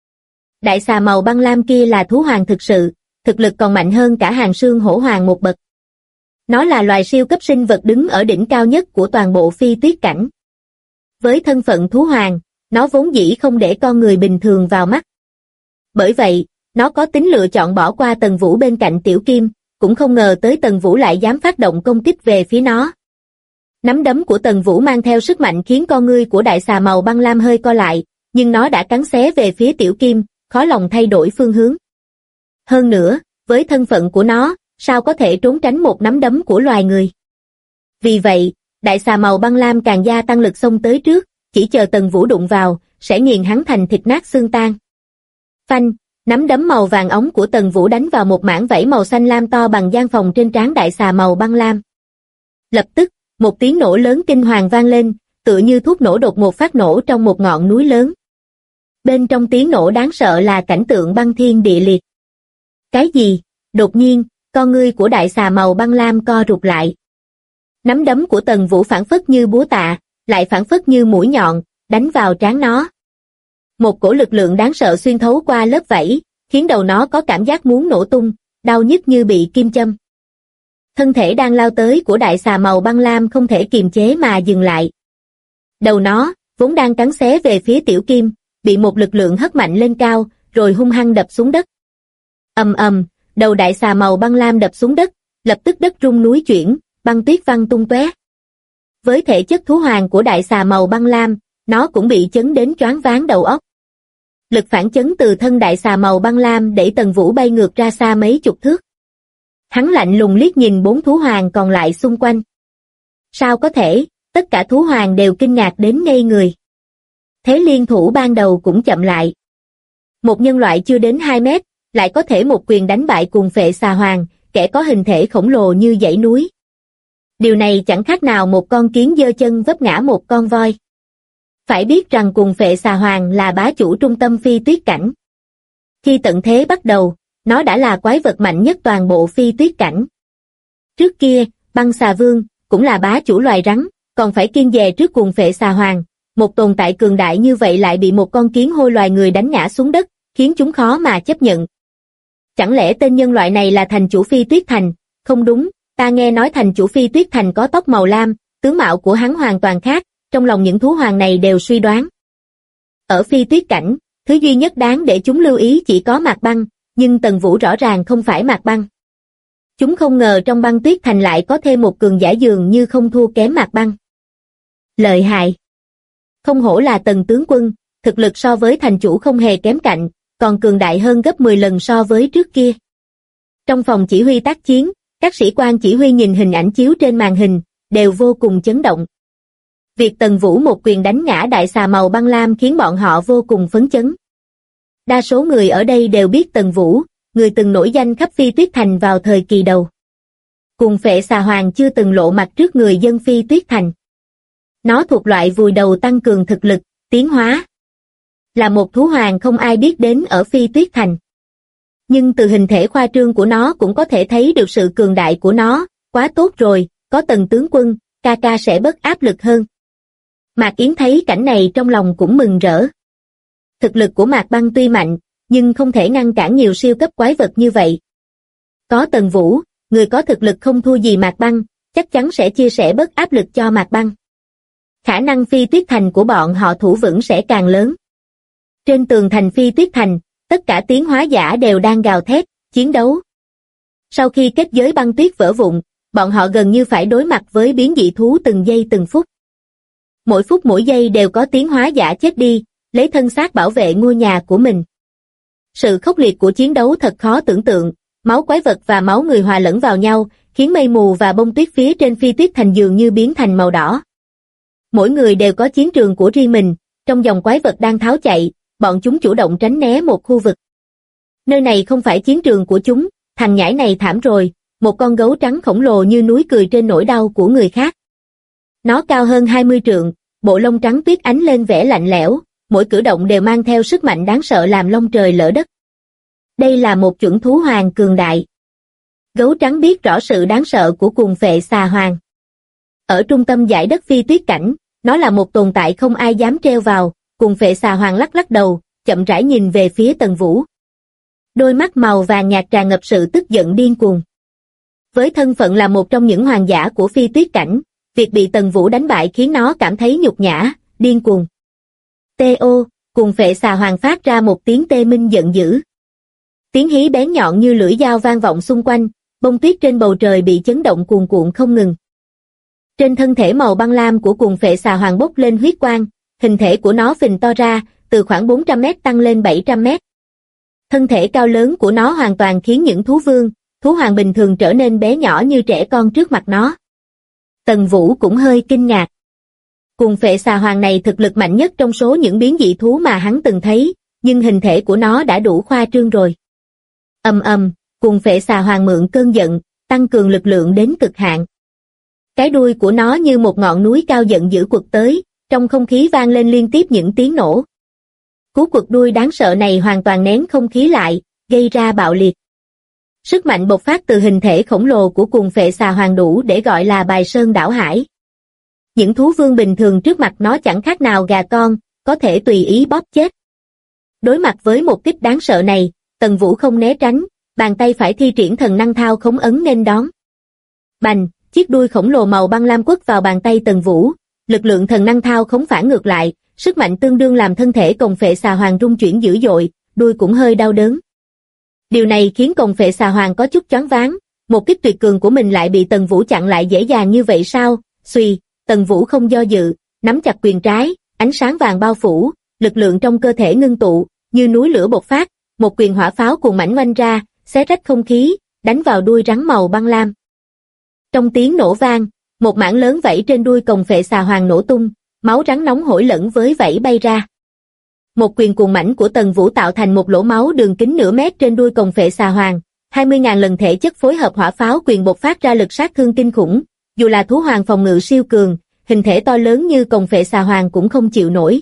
Đại xà màu băng lam kia là thú hoàng thực sự, thực lực còn mạnh hơn cả Hàng Sương Hổ Hoàng một bậc. Nó là loài siêu cấp sinh vật đứng ở đỉnh cao nhất của toàn bộ phi tuyết cảnh. Với thân phận thú hoàng, nó vốn dĩ không để con người bình thường vào mắt. Bởi vậy, nó có tính lựa chọn bỏ qua Tần Vũ bên cạnh Tiểu Kim, cũng không ngờ tới Tần Vũ lại dám phát động công kích về phía nó. Nắm đấm của Tần Vũ mang theo sức mạnh khiến con ngươi của đại xà màu băng lam hơi co lại, nhưng nó đã cắn xé về phía Tiểu Kim, khó lòng thay đổi phương hướng. Hơn nữa, với thân phận của nó, sao có thể trốn tránh một nắm đấm của loài người. Vì vậy, đại xà màu băng lam càng gia tăng lực xông tới trước, chỉ chờ Tần Vũ đụng vào, sẽ nghiền hắn thành thịt nát xương tan. Phanh, nắm đấm màu vàng óng của Tần Vũ đánh vào một mảng vảy màu xanh lam to bằng gian phòng trên trán đại xà màu băng lam. Lập tức, một tiếng nổ lớn kinh hoàng vang lên, tựa như thuốc nổ đột ngột phát nổ trong một ngọn núi lớn. Bên trong tiếng nổ đáng sợ là cảnh tượng băng thiên địa liệt. Cái gì? Đột nhiên, con ngươi của đại xà màu băng lam co rụt lại. Nắm đấm của Tần Vũ phảng phất như búa tạ, lại phảng phất như mũi nhọn, đánh vào trán nó. Một cổ lực lượng đáng sợ xuyên thấu qua lớp vảy, khiến đầu nó có cảm giác muốn nổ tung, đau nhức như bị kim châm. Thân thể đang lao tới của đại xà màu băng lam không thể kiềm chế mà dừng lại. Đầu nó, vốn đang cắn xé về phía Tiểu Kim, bị một lực lượng hất mạnh lên cao, rồi hung hăng đập xuống đất. Ầm ầm, đầu đại xà màu băng lam đập xuống đất, lập tức đất rung núi chuyển, băng tuyết văng tung tóe. Với thể chất thú hoàng của đại xà màu băng lam, nó cũng bị chấn đến choáng váng đầu óc. Lực phản chấn từ thân đại xà màu băng lam đẩy Tần Vũ bay ngược ra xa mấy chục thước. Hắn lạnh lùng liếc nhìn 4 thú hoàng còn lại xung quanh. Sao có thể, tất cả thú hoàng đều kinh ngạc đến ngây người. Thế liên thủ ban đầu cũng chậm lại. Một nhân loại chưa đến 2 mét, lại có thể một quyền đánh bại cuồng phệ xà hoàng, kẻ có hình thể khổng lồ như dãy núi. Điều này chẳng khác nào một con kiến giơ chân vấp ngã một con voi. Phải biết rằng cuồng phệ xà hoàng là bá chủ trung tâm phi tuyết cảnh. Khi tận thế bắt đầu, nó đã là quái vật mạnh nhất toàn bộ phi tuyết cảnh. Trước kia, băng xà vương, cũng là bá chủ loài rắn, còn phải kiêng dè trước cuồng phệ xà hoàng. Một tồn tại cường đại như vậy lại bị một con kiến hôi loài người đánh ngã xuống đất, khiến chúng khó mà chấp nhận. Chẳng lẽ tên nhân loại này là thành chủ phi tuyết thành? Không đúng, ta nghe nói thành chủ phi tuyết thành có tóc màu lam, tướng mạo của hắn hoàn toàn khác, trong lòng những thú hoàng này đều suy đoán. Ở phi tuyết cảnh, thứ duy nhất đáng để chúng lưu ý chỉ có Mạc Băng, nhưng Tần Vũ rõ ràng không phải Mạc Băng. Chúng không ngờ trong băng tuyết thành lại có thêm một cường giả dường như không thua kém Mạc Băng. Lợi hại! Không hổ là Tần tướng quân, thực lực so với thành chủ không hề kém cạnh, còn cường đại hơn gấp 10 lần so với trước kia. Trong phòng chỉ huy tác chiến, các sĩ quan chỉ huy nhìn hình ảnh chiếu trên màn hình, đều vô cùng chấn động. Việc Tần Vũ một quyền đánh ngã đại xà màu băng lam khiến bọn họ vô cùng phấn chấn. Đa số người ở đây đều biết Tần Vũ, người từng nổi danh khắp Phi Tuyết Thành vào thời kỳ đầu. Cuồng phệ xà hoàng chưa từng lộ mặt trước người dân Phi Tuyết Thành. Nó thuộc loại vùi đầu tăng cường thực lực, tiến hóa. Là một thú hoàng không ai biết đến ở Phi Tuyết Thành. Nhưng từ hình thể khoa trương của nó cũng có thể thấy được sự cường đại của nó, quá tốt rồi, có Tần tướng quân, ca ca sẽ bớt áp lực hơn. Mạc Yến thấy cảnh này trong lòng cũng mừng rỡ. Thực lực của Mạc Băng tuy mạnh, nhưng không thể ngăn cản nhiều siêu cấp quái vật như vậy. Có Tần Vũ, người có thực lực không thua gì Mạc Băng, chắc chắn sẽ chia sẻ bớt áp lực cho Mạc Băng. Khả năng Phi Tuyết Thành của bọn họ thủ vững sẽ càng lớn. Trên tường thành Phi Tuyết Thành, tất cả tiến hóa giả đều đang gào thét, chiến đấu. Sau khi kết giới băng tuyết vỡ vụn, bọn họ gần như phải đối mặt với biến dị thú từng giây từng phút. Mỗi phút mỗi giây đều có tiến hóa giả chết đi, lấy thân xác bảo vệ ngôi nhà của mình. Sự khốc liệt của chiến đấu thật khó tưởng tượng, máu quái vật và máu người hòa lẫn vào nhau, khiến mây mù và bông tuyết phía trên Phi Tuyết Thành dường như biến thành màu đỏ. Mỗi người đều có chiến trường của riêng mình, trong dòng quái vật đang tháo chạy, bọn chúng chủ động tránh né một khu vực. Nơi này không phải chiến trường của chúng, thằng nhãi này thảm rồi, một con gấu trắng khổng lồ như núi cười trên nỗi đau của người khác. Nó cao hơn 20 trượng, bộ lông trắng tuyết ánh lên vẻ lạnh lẽo, mỗi cử động đều mang theo sức mạnh đáng sợ làm long trời lỡ đất. Đây là một chuẩn thú hoàng cường đại. Gấu trắng biết rõ sự đáng sợ của cuồng phệ xà hoàng. Ở trung tâm dải đất Phi Tuyết Cảnh, nó là một tồn tại không ai dám treo vào, cuồng phệ xà hoàng lắc lắc đầu, chậm rãi nhìn về phía Tần Vũ. Đôi mắt màu vàng nhạt tràn ngập sự tức giận điên cuồng. Với thân phận là một trong những hoàng giả của Phi Tuyết Cảnh, việc bị Tần Vũ đánh bại khiến nó cảm thấy nhục nhã, điên cuồng. T.O. Cuồng phệ xà hoàng phát ra một tiếng tê minh giận dữ. Tiếng hí bén nhọn như lưỡi dao vang vọng xung quanh, bông tuyết trên bầu trời bị chấn động cuồn cuộn không ngừng. Trên thân thể màu băng lam của cuồng phệ xà hoàng bốc lên huyết quang, hình thể của nó phình to ra, từ khoảng 400 mét tăng lên 700 mét. Thân thể cao lớn của nó hoàn toàn khiến những thú vương, thú hoàng bình thường trở nên bé nhỏ như trẻ con trước mặt nó. Tần Vũ cũng hơi kinh ngạc. Cuồng phệ xà hoàng này thực lực mạnh nhất trong số những biến dị thú mà hắn từng thấy, nhưng hình thể của nó đã đủ khoa trương rồi. Ầm ầm, cuồng phệ xà hoàng mượn cơn giận, tăng cường lực lượng đến cực hạn. Cái đuôi của nó như một ngọn núi cao giận dữ quật tới, trong không khí vang lên liên tiếp những tiếng nổ. Cú quật đuôi đáng sợ này hoàn toàn nén không khí lại, gây ra bạo liệt. Sức mạnh bộc phát từ hình thể khổng lồ của cuồng phệ xà hoàng đủ để gọi là bài sơn đảo hải. Những thú vương bình thường trước mặt nó chẳng khác nào gà con, có thể tùy ý bóp chết. Đối mặt với một kích đáng sợ này, Tần Vũ không né tránh, bàn tay phải thi triển thần năng thao khống ấn nên đón. Bành, chiếc đuôi khổng lồ màu băng lam quất vào bàn tay Tần Vũ, lực lượng thần năng thao khống phản ngược lại, sức mạnh tương đương làm thân thể cuồng phệ xà hoàng rung chuyển dữ dội, đuôi cũng hơi đau đớn. Điều này khiến cuồng phệ xà hoàng có chút choáng váng, một kích tuyệt cường của mình lại bị Tần Vũ chặn lại dễ dàng như vậy sao? Xuy, Tần Vũ không do dự, nắm chặt quyền trái, ánh sáng vàng bao phủ, lực lượng trong cơ thể ngưng tụ, như núi lửa bộc phát, một quyền hỏa pháo cuồng mãnh oanh ra, xé rách không khí, đánh vào đuôi rắn màu băng lam. Trong tiếng nổ vang, một mảng lớn vảy trên đuôi cuồng phệ xà hoàng nổ tung, máu rắn nóng hổi lẫn với vảy bay ra. Một quyền cuồng mãnh của Tần Vũ tạo thành một lỗ máu đường kính nửa mét trên đuôi cuồng phệ xà hoàng, 20.000 lần thể chất phối hợp hỏa pháo quyền bộc phát ra lực sát thương kinh khủng, dù là thú hoàng phòng ngự siêu cường, hình thể to lớn như cuồng phệ xà hoàng cũng không chịu nổi.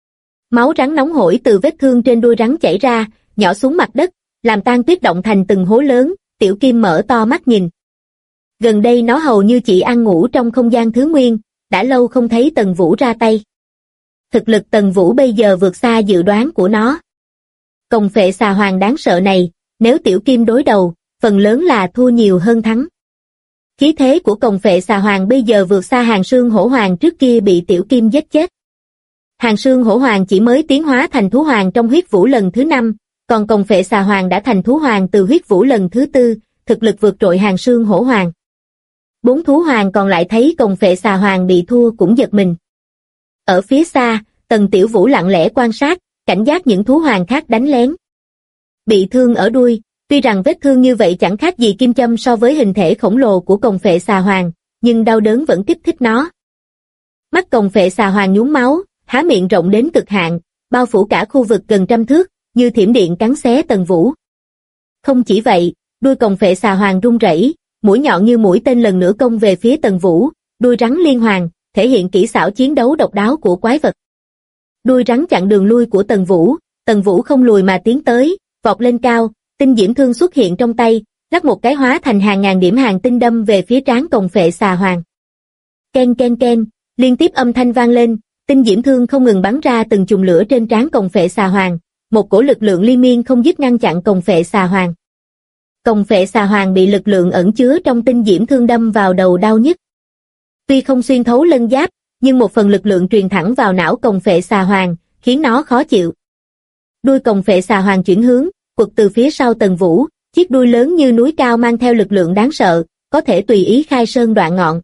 Máu rắn nóng hổi từ vết thương trên đuôi rắn chảy ra, nhỏ xuống mặt đất, làm tan tuyết động thành từng hố lớn, Tiểu Kim mở to mắt nhìn. Gần đây nó hầu như chỉ ăn ngủ trong không gian thứ nguyên, đã lâu không thấy Tần Vũ ra tay. Thực lực Tần Vũ bây giờ vượt xa dự đoán của nó. Cuồng phệ xà hoàng đáng sợ này, nếu Tiểu Kim đối đầu, phần lớn là thua nhiều hơn thắng. Khí thế của cuồng phệ xà hoàng bây giờ vượt xa Hàng Sương Hổ Hoàng trước kia bị Tiểu Kim giết chết. Hàng Sương Hổ Hoàng chỉ mới tiến hóa thành thú hoàng trong huyết vũ lần thứ 5, còn cuồng phệ xà hoàng đã thành thú hoàng từ huyết vũ lần thứ 4, thực lực vượt trội Hàng Sương Hổ Hoàng. 4 thú hoàng còn lại thấy cuồng phệ xà hoàng bị thua cũng giật mình. Ở phía xa, Tần Tiểu Vũ lặng lẽ quan sát, cảnh giác những thú hoàng khác đánh lén. Bị thương ở đuôi, tuy rằng vết thương như vậy chẳng khác gì kim châm so với hình thể khổng lồ của cuồng phệ xà hoàng, nhưng đau đớn vẫn kích thích nó. Mắt cuồng phệ xà hoàng nhuốm máu, há miệng rộng đến cực hạn, bao phủ cả khu vực gần trăm thước, như thiểm điện cắn xé Tần Vũ. Không chỉ vậy, đuôi còng phệ xà hoàng rung rẩy, mũi nhọn như mũi tên lần nữa công về phía Tần Vũ, đuôi rắn liên hoàn, thể hiện kỹ xảo chiến đấu độc đáo của quái vật. Đuôi rắn chặn đường lui của Tần Vũ không lùi mà tiến tới, vọt lên cao, tinh diễm thương xuất hiện trong tay, lắc một cái hóa thành hàng ngàn điểm hàng tinh đâm về phía trán còng phệ xà hoàng. Ken ken ken, liên tiếp âm thanh vang lên, tinh diễm thương không ngừng bắn ra từng chùm lửa trên trán còng phệ xà hoàng, một cổ lực lượng liên miên không dứt ngăn chặn còng phệ xà hoàng. Còng phệ xà hoàng bị lực lượng ẩn chứa trong tinh diễm thương đâm vào đầu đau nhức. Tuy không xuyên thấu lân giáp, nhưng một phần lực lượng truyền thẳng vào não còng phệ xà hoàng, khiến nó khó chịu. Đuôi còng phệ xà hoàng chuyển hướng, quật từ phía sau Tần Vũ, chiếc đuôi lớn như núi cao mang theo lực lượng đáng sợ, có thể tùy ý khai sơn đoạn ngọn.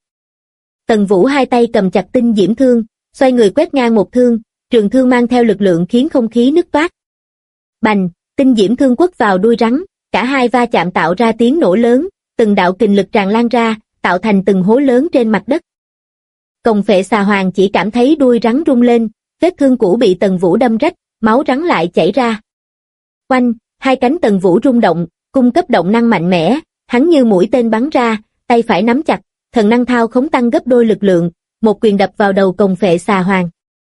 Tần Vũ hai tay cầm chặt tinh diễm thương, xoay người quét ngang một thương, trường thương mang theo lực lượng khiến không khí nứt toác. Bành, tinh diễm thương quất vào đuôi rắn, cả hai va chạm tạo ra tiếng nổ lớn, từng đạo kình lực tràn lan ra, tạo thành từng hố lớn trên mặt đất. Còng phệ xà hoàng chỉ cảm thấy đuôi rắn rung lên, vết thương cũ bị Tần Vũ đâm rách, máu rắn lại chảy ra. Oanh, hai cánh Tần Vũ rung động, cung cấp động năng mạnh mẽ, hắn như mũi tên bắn ra, tay phải nắm chặt, thần năng thao khống tăng gấp đôi lực lượng, một quyền đập vào đầu còng phệ xà hoàng.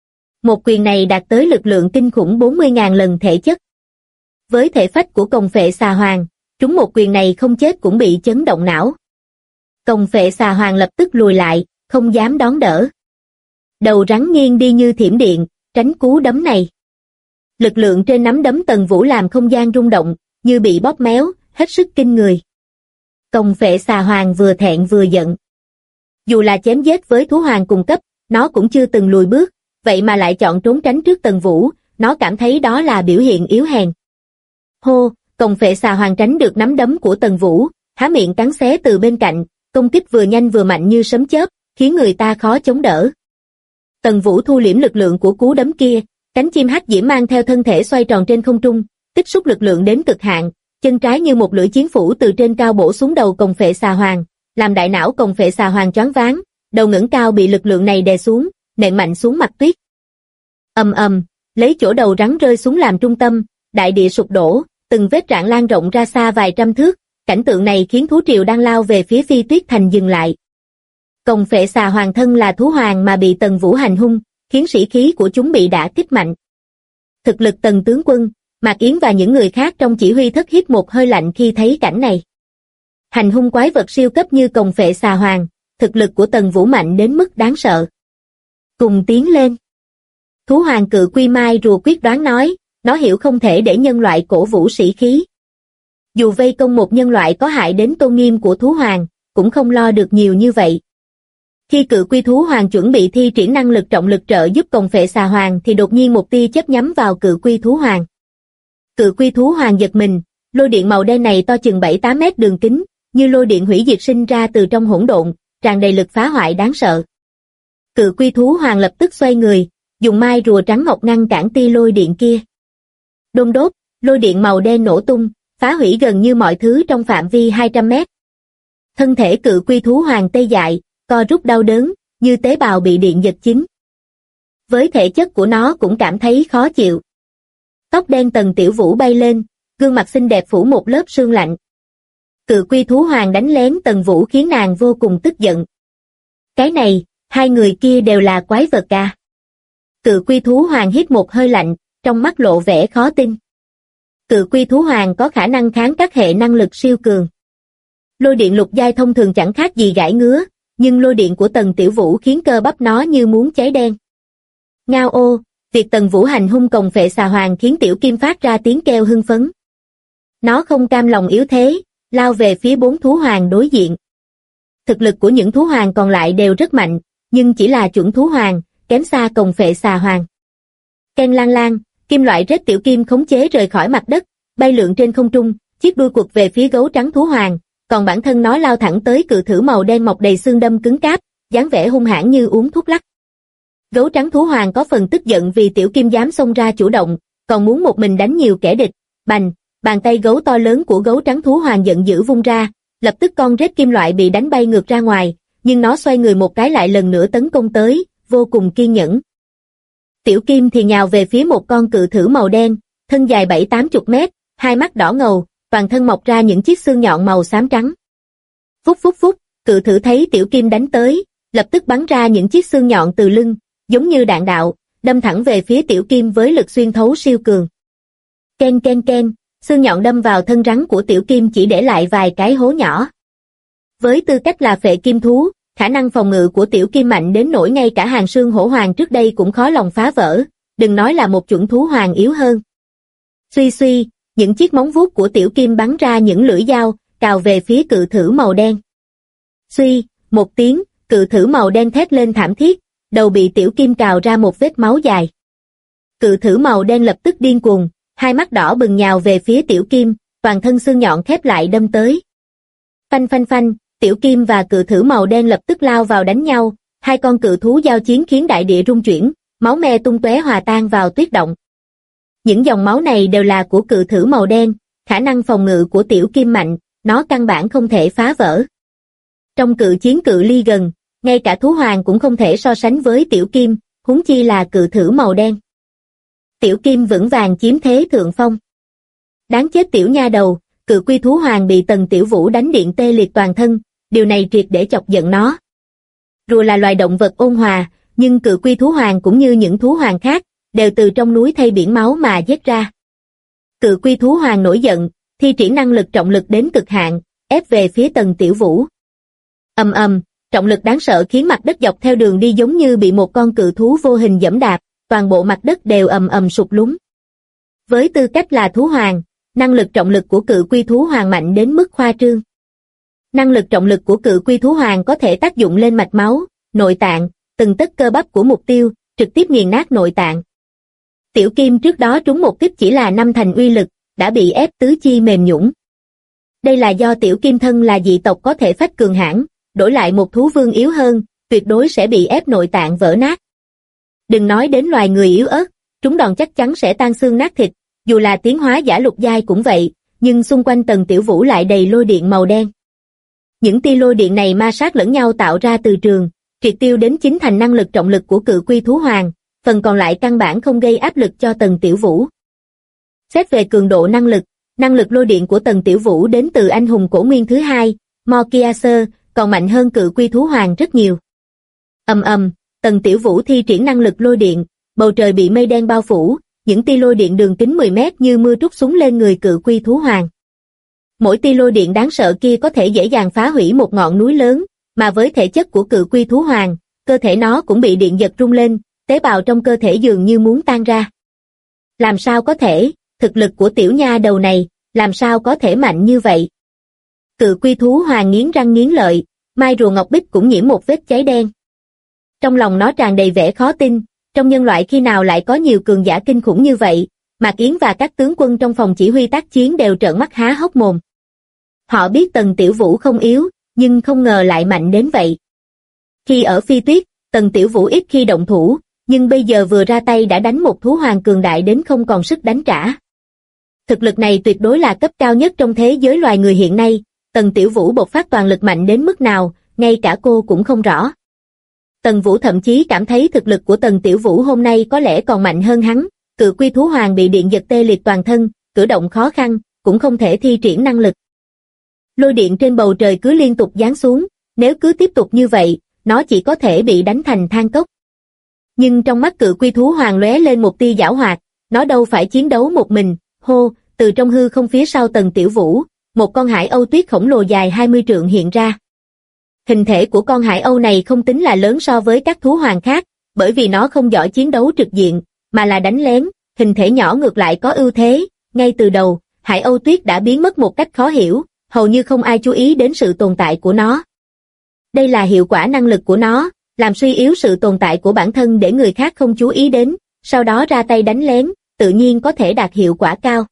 Một quyền này đạt tới lực lượng kinh khủng 40.000 lần thể chất. Với thể phách của còng phệ xà hoàng, trúng một quyền này không chết cũng bị chấn động não. Còng phệ xà hoàng lập tức lùi lại, không dám đón đỡ. Đầu rắn nghiêng đi như thiểm điện, tránh cú đấm này. Lực lượng trên nắm đấm Tần Vũ làm không gian rung động, như bị bóp méo, hết sức kinh người. Còng phệ xà hoàng vừa thẹn vừa giận. Dù là chém giết với thú hoàng cùng cấp, nó cũng chưa từng lùi bước, vậy mà lại chọn trốn tránh trước Tần Vũ, nó cảm thấy đó là biểu hiện yếu hèn. Hô, còng phệ xà hoàng tránh được nắm đấm của Tần Vũ, há miệng cắn xé từ bên cạnh, công kích vừa nhanh vừa mạnh như sấm chớp, khiến người ta khó chống đỡ. Tần Vũ thu liễm lực lượng của cú đấm kia, cánh chim hắc diễm mang theo thân thể xoay tròn trên không trung, tích xúc lực lượng đến cực hạn, chân trái như một lưỡi chiến phủ từ trên cao bổ xuống đầu còng phệ xà hoàng, làm đại não còng phệ xà hoàng choáng váng, đầu ngẩng cao bị lực lượng này đè xuống, nện mạnh xuống mặt tuyết. Ầm ầm, lấy chỗ đầu rắn rơi xuống làm trung tâm, đại địa sụp đổ, từng vết rạn lan rộng ra xa vài trăm thước, cảnh tượng này khiến thú triều đang lao về phía Phi Tuyết Thành dừng lại. Còng phệ xà hoàng thân là thú hoàng mà bị Tần Vũ hành hung, khiến sĩ khí của chúng bị đả kích mạnh. Thực lực Tần tướng quân, Mạc Yến và những người khác trong chỉ huy thất hít một hơi lạnh khi thấy cảnh này. Hành hung quái vật siêu cấp như còng phệ xà hoàng, thực lực của Tần Vũ mạnh đến mức đáng sợ. Cùng tiến lên. Thú hoàng cự quy mai rùa quyết đoán nói, nó hiểu không thể để nhân loại cổ vũ sĩ khí. Dù vây công một nhân loại có hại đến tôn nghiêm của thú hoàng, cũng không lo được nhiều như vậy. Khi cự quy thú hoàng chuẩn bị thi triển năng lực trọng lực trợ giúp còng phệ xà hoàng thì đột nhiên một tia chớp nhắm vào cự quy thú hoàng. Cự quy thú hoàng giật mình, lôi điện màu đen này to chừng 7-8 mét đường kính, như lôi điện hủy diệt sinh ra từ trong hỗn độn, tràn đầy lực phá hoại đáng sợ. Cự quy thú hoàng lập tức xoay người, dùng mai rùa trắng ngọc ngăn cản tia lôi điện kia. Đôn đốt, lôi điện màu đen nổ tung, phá hủy gần như mọi thứ trong phạm vi 200 mét. Thân thể cự quy thú hoàng tê dại, co rút đau đớn, như tế bào bị điện giật chín. Với thể chất của nó cũng cảm thấy khó chịu. Tóc đen Tần Tiểu Vũ bay lên, gương mặt xinh đẹp phủ một lớp sương lạnh. Cự quy thú hoàng đánh lén Tần Vũ khiến nàng vô cùng tức giận. Cái này, hai người kia đều là quái vật à? Cự quy thú hoàng hít một hơi lạnh, trong mắt lộ vẻ khó tin. Cự quy thú hoàng có khả năng kháng các hệ năng lực siêu cường. Lôi điện lục giai thông thường chẳng khác gì gãi ngứa, nhưng lôi điện của Tần Tiểu Vũ khiến cơ bắp nó như muốn cháy đen. Ngao ô, việc Tần Vũ hành hung còng phệ xà hoàng khiến Tiểu Kim phát ra tiếng kêu hưng phấn. Nó không cam lòng yếu thế, lao về phía 4 thú hoàng đối diện. Thực lực của những thú hoàng còn lại đều rất mạnh, nhưng chỉ là chuẩn thú hoàng, kém xa còng phệ xà hoàng. Ken lang lang, kim loại rết Tiểu Kim khống chế rời khỏi mặt đất, bay lượn trên không trung, chiếc đuôi quật về phía gấu trắng thú hoàng, còn bản thân nó lao thẳng tới cự thử màu đen mọc đầy xương đâm cứng cáp, dáng vẻ hung hãn như uống thuốc lắc. Gấu trắng thú hoàng có phần tức giận vì Tiểu Kim dám xông ra chủ động, còn muốn một mình đánh nhiều kẻ địch. Bành, bàn tay gấu to lớn của gấu trắng thú hoàng giận dữ vung ra, lập tức con rết kim loại bị đánh bay ngược ra ngoài, nhưng nó xoay người một cái lại lần nữa tấn công tới, vô cùng kiên nhẫn. Tiểu Kim thì nhào về phía một con cự thử màu đen, thân dài 7-80 mét, hai mắt đỏ ngầu, toàn thân mọc ra những chiếc xương nhọn màu xám trắng. Phúc phúc phúc, cự thử thấy tiểu kim đánh tới, lập tức bắn ra những chiếc xương nhọn từ lưng, giống như đạn đạo, đâm thẳng về phía tiểu kim với lực xuyên thấu siêu cường. Ken ken ken, xương nhọn đâm vào thân rắn của tiểu kim chỉ để lại vài cái hố nhỏ. Với tư cách là phệ kim thú, khả năng phòng ngự của tiểu kim mạnh đến nỗi ngay cả Hàn Sương Hổ Hoàng trước đây cũng khó lòng phá vỡ, đừng nói là một chuẩn thú hoàng yếu hơn. Suy suy, những chiếc móng vuốt của tiểu kim bắn ra những lưỡi dao, cào về phía cự thử màu đen. Suy, một tiếng, cự thử màu đen thét lên thảm thiết, đầu bị tiểu kim cào ra một vết máu dài. Cự thử màu đen lập tức điên cuồng, hai mắt đỏ bừng nhào về phía tiểu kim, toàn thân xương nhọn khép lại đâm tới. Phanh phanh phanh, tiểu kim và cự thử màu đen lập tức lao vào đánh nhau, hai con cự thú giao chiến khiến đại địa rung chuyển, máu me tung tóe hòa tan vào tuyết động. Những dòng máu này đều là của cự thử màu đen, khả năng phòng ngự của tiểu kim mạnh, nó căn bản không thể phá vỡ. Trong cự chiến cự ly gần, ngay cả thú hoàng cũng không thể so sánh với tiểu kim, huống chi là cự thử màu đen. Tiểu kim vững vàng chiếm thế thượng phong. Đáng chết tiểu nha đầu, cự quy thú hoàng bị Tần Tiểu Vũ đánh điện tê liệt toàn thân, điều này triệt để chọc giận nó. Rùa là loài động vật ôn hòa, nhưng cự quy thú hoàng cũng như những thú hoàng khác, đều từ trong núi thây biển máu mà giết ra. Cự quy thú hoàng nổi giận, thi triển năng lực trọng lực đến cực hạn, ép về phía Tần Tiểu Vũ. Ầm ầm, trọng lực đáng sợ khiến mặt đất dọc theo đường đi giống như bị một con cự thú vô hình giẫm đạp, toàn bộ mặt đất đều ầm ầm sụp lún. Với tư cách là thú hoàng, năng lực trọng lực của cự quy thú hoàng mạnh đến mức khoa trương. Năng lực trọng lực của cự quy thú hoàng có thể tác dụng lên mạch máu, nội tạng, từng tấc cơ bắp của mục tiêu, trực tiếp nghiền nát nội tạng. Tiểu kim trước đó trúng một kích chỉ là 5 thành uy lực, đã bị ép tứ chi mềm nhũn. Đây là do tiểu kim thân là dị tộc có thể phách cường hãn, đổi lại một thú vương yếu hơn, tuyệt đối sẽ bị ép nội tạng vỡ nát. Đừng nói đến loài người yếu ớt, trúng đòn chắc chắn sẽ tan xương nát thịt, dù là tiến hóa giả lục giai cũng vậy, nhưng xung quanh Tần Tiểu Vũ lại đầy lôi điện màu đen. Những tia lôi điện này ma sát lẫn nhau tạo ra từ trường, triệt tiêu đến chính thành năng lực trọng lực của cự quy thú hoàng, phần còn lại căn bản không gây áp lực cho Tần Tiểu Vũ. Xét về cường độ năng lực lôi điện của Tần Tiểu Vũ đến từ anh hùng cổ nguyên thứ hai, Mokiaser, còn mạnh hơn cự quy thú hoàng rất nhiều. Ầm ầm, Tần Tiểu Vũ thi triển năng lực lôi điện, bầu trời bị mây đen bao phủ, những tia lôi điện đường kính 10 mét như mưa trút xuống lên người cự quy thú hoàng. Mỗi tia lôi điện đáng sợ kia có thể dễ dàng phá hủy một ngọn núi lớn, mà với thể chất của cự quy thú hoàng, cơ thể nó cũng bị điện giật rung lên, tế bào trong cơ thể dường như muốn tan ra. Làm sao có thể, thực lực của tiểu nha đầu này, làm sao có thể mạnh như vậy? Cự quy thú hoàng nghiến răng nghiến lợi, mai rùa ngọc bích cũng nhiễm một vết cháy đen. Trong lòng nó tràn đầy vẻ khó tin, trong nhân loại khi nào lại có nhiều cường giả kinh khủng như vậy, Mạc Yến và các tướng quân trong phòng chỉ huy tác chiến đều trợn mắt há hốc mồm. Họ biết Tần Tiểu Vũ không yếu, nhưng không ngờ lại mạnh đến vậy. Khi ở Phi Tuyết, Tần Tiểu Vũ ít khi động thủ, nhưng bây giờ vừa ra tay đã đánh một thú hoàng cường đại đến không còn sức đánh trả. Thực lực này tuyệt đối là cấp cao nhất trong thế giới loài người hiện nay, Tần Tiểu Vũ bộc phát toàn lực mạnh đến mức nào, ngay cả cô cũng không rõ. Tần Vũ thậm chí cảm thấy thực lực của Tần Tiểu Vũ hôm nay có lẽ còn mạnh hơn hắn, cự quy thú hoàng bị điện giật tê liệt toàn thân, cử động khó khăn, cũng không thể thi triển năng lực. Lôi điện trên bầu trời cứ liên tục giáng xuống, nếu cứ tiếp tục như vậy, nó chỉ có thể bị đánh thành than cốc. Nhưng trong mắt cự quy thú hoàng lóe lên một tia giảo hoạt, nó đâu phải chiến đấu một mình, hô, từ trong hư không phía sau Tần Tiểu Vũ, một con hải âu tuyết khổng lồ dài 20 trượng hiện ra. Hình thể của con hải âu này không tính là lớn so với các thú hoàng khác, bởi vì nó không giỏi chiến đấu trực diện, mà là đánh lén, hình thể nhỏ ngược lại có ưu thế, ngay từ đầu, hải âu tuyết đã biến mất một cách khó hiểu, hầu như không ai chú ý đến sự tồn tại của nó. Đây là hiệu quả năng lực của nó, làm suy yếu sự tồn tại của bản thân để người khác không chú ý đến, sau đó ra tay đánh lén, tự nhiên có thể đạt hiệu quả cao.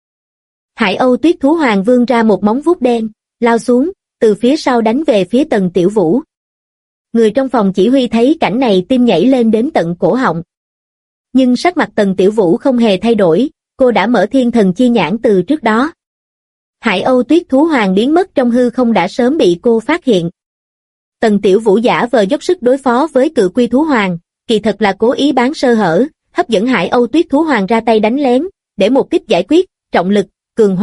Hải âu tuyết thú hoàng vươn ra một móng vuốt đen, lao xuống, từ phía sau đánh về phía Tần Tiểu Vũ. Người trong phòng chỉ huy thấy cảnh này tim nhảy lên đến tận cổ họng. Nhưng sắc mặt Tần Tiểu Vũ không hề thay đổi, cô đã mở thiên thần chi nhãn từ trước đó. Hải âu tuyết thú hoàng biến mất trong hư không đã sớm bị cô phát hiện. Tần Tiểu Vũ giả vờ dốc sức đối phó với cự quy thú hoàng, kỳ thật là cố ý bán sơ hở, hấp dẫn hải âu tuyết thú hoàng ra tay đánh lén, để một kích giải quyết, trọng lực, cường hóa,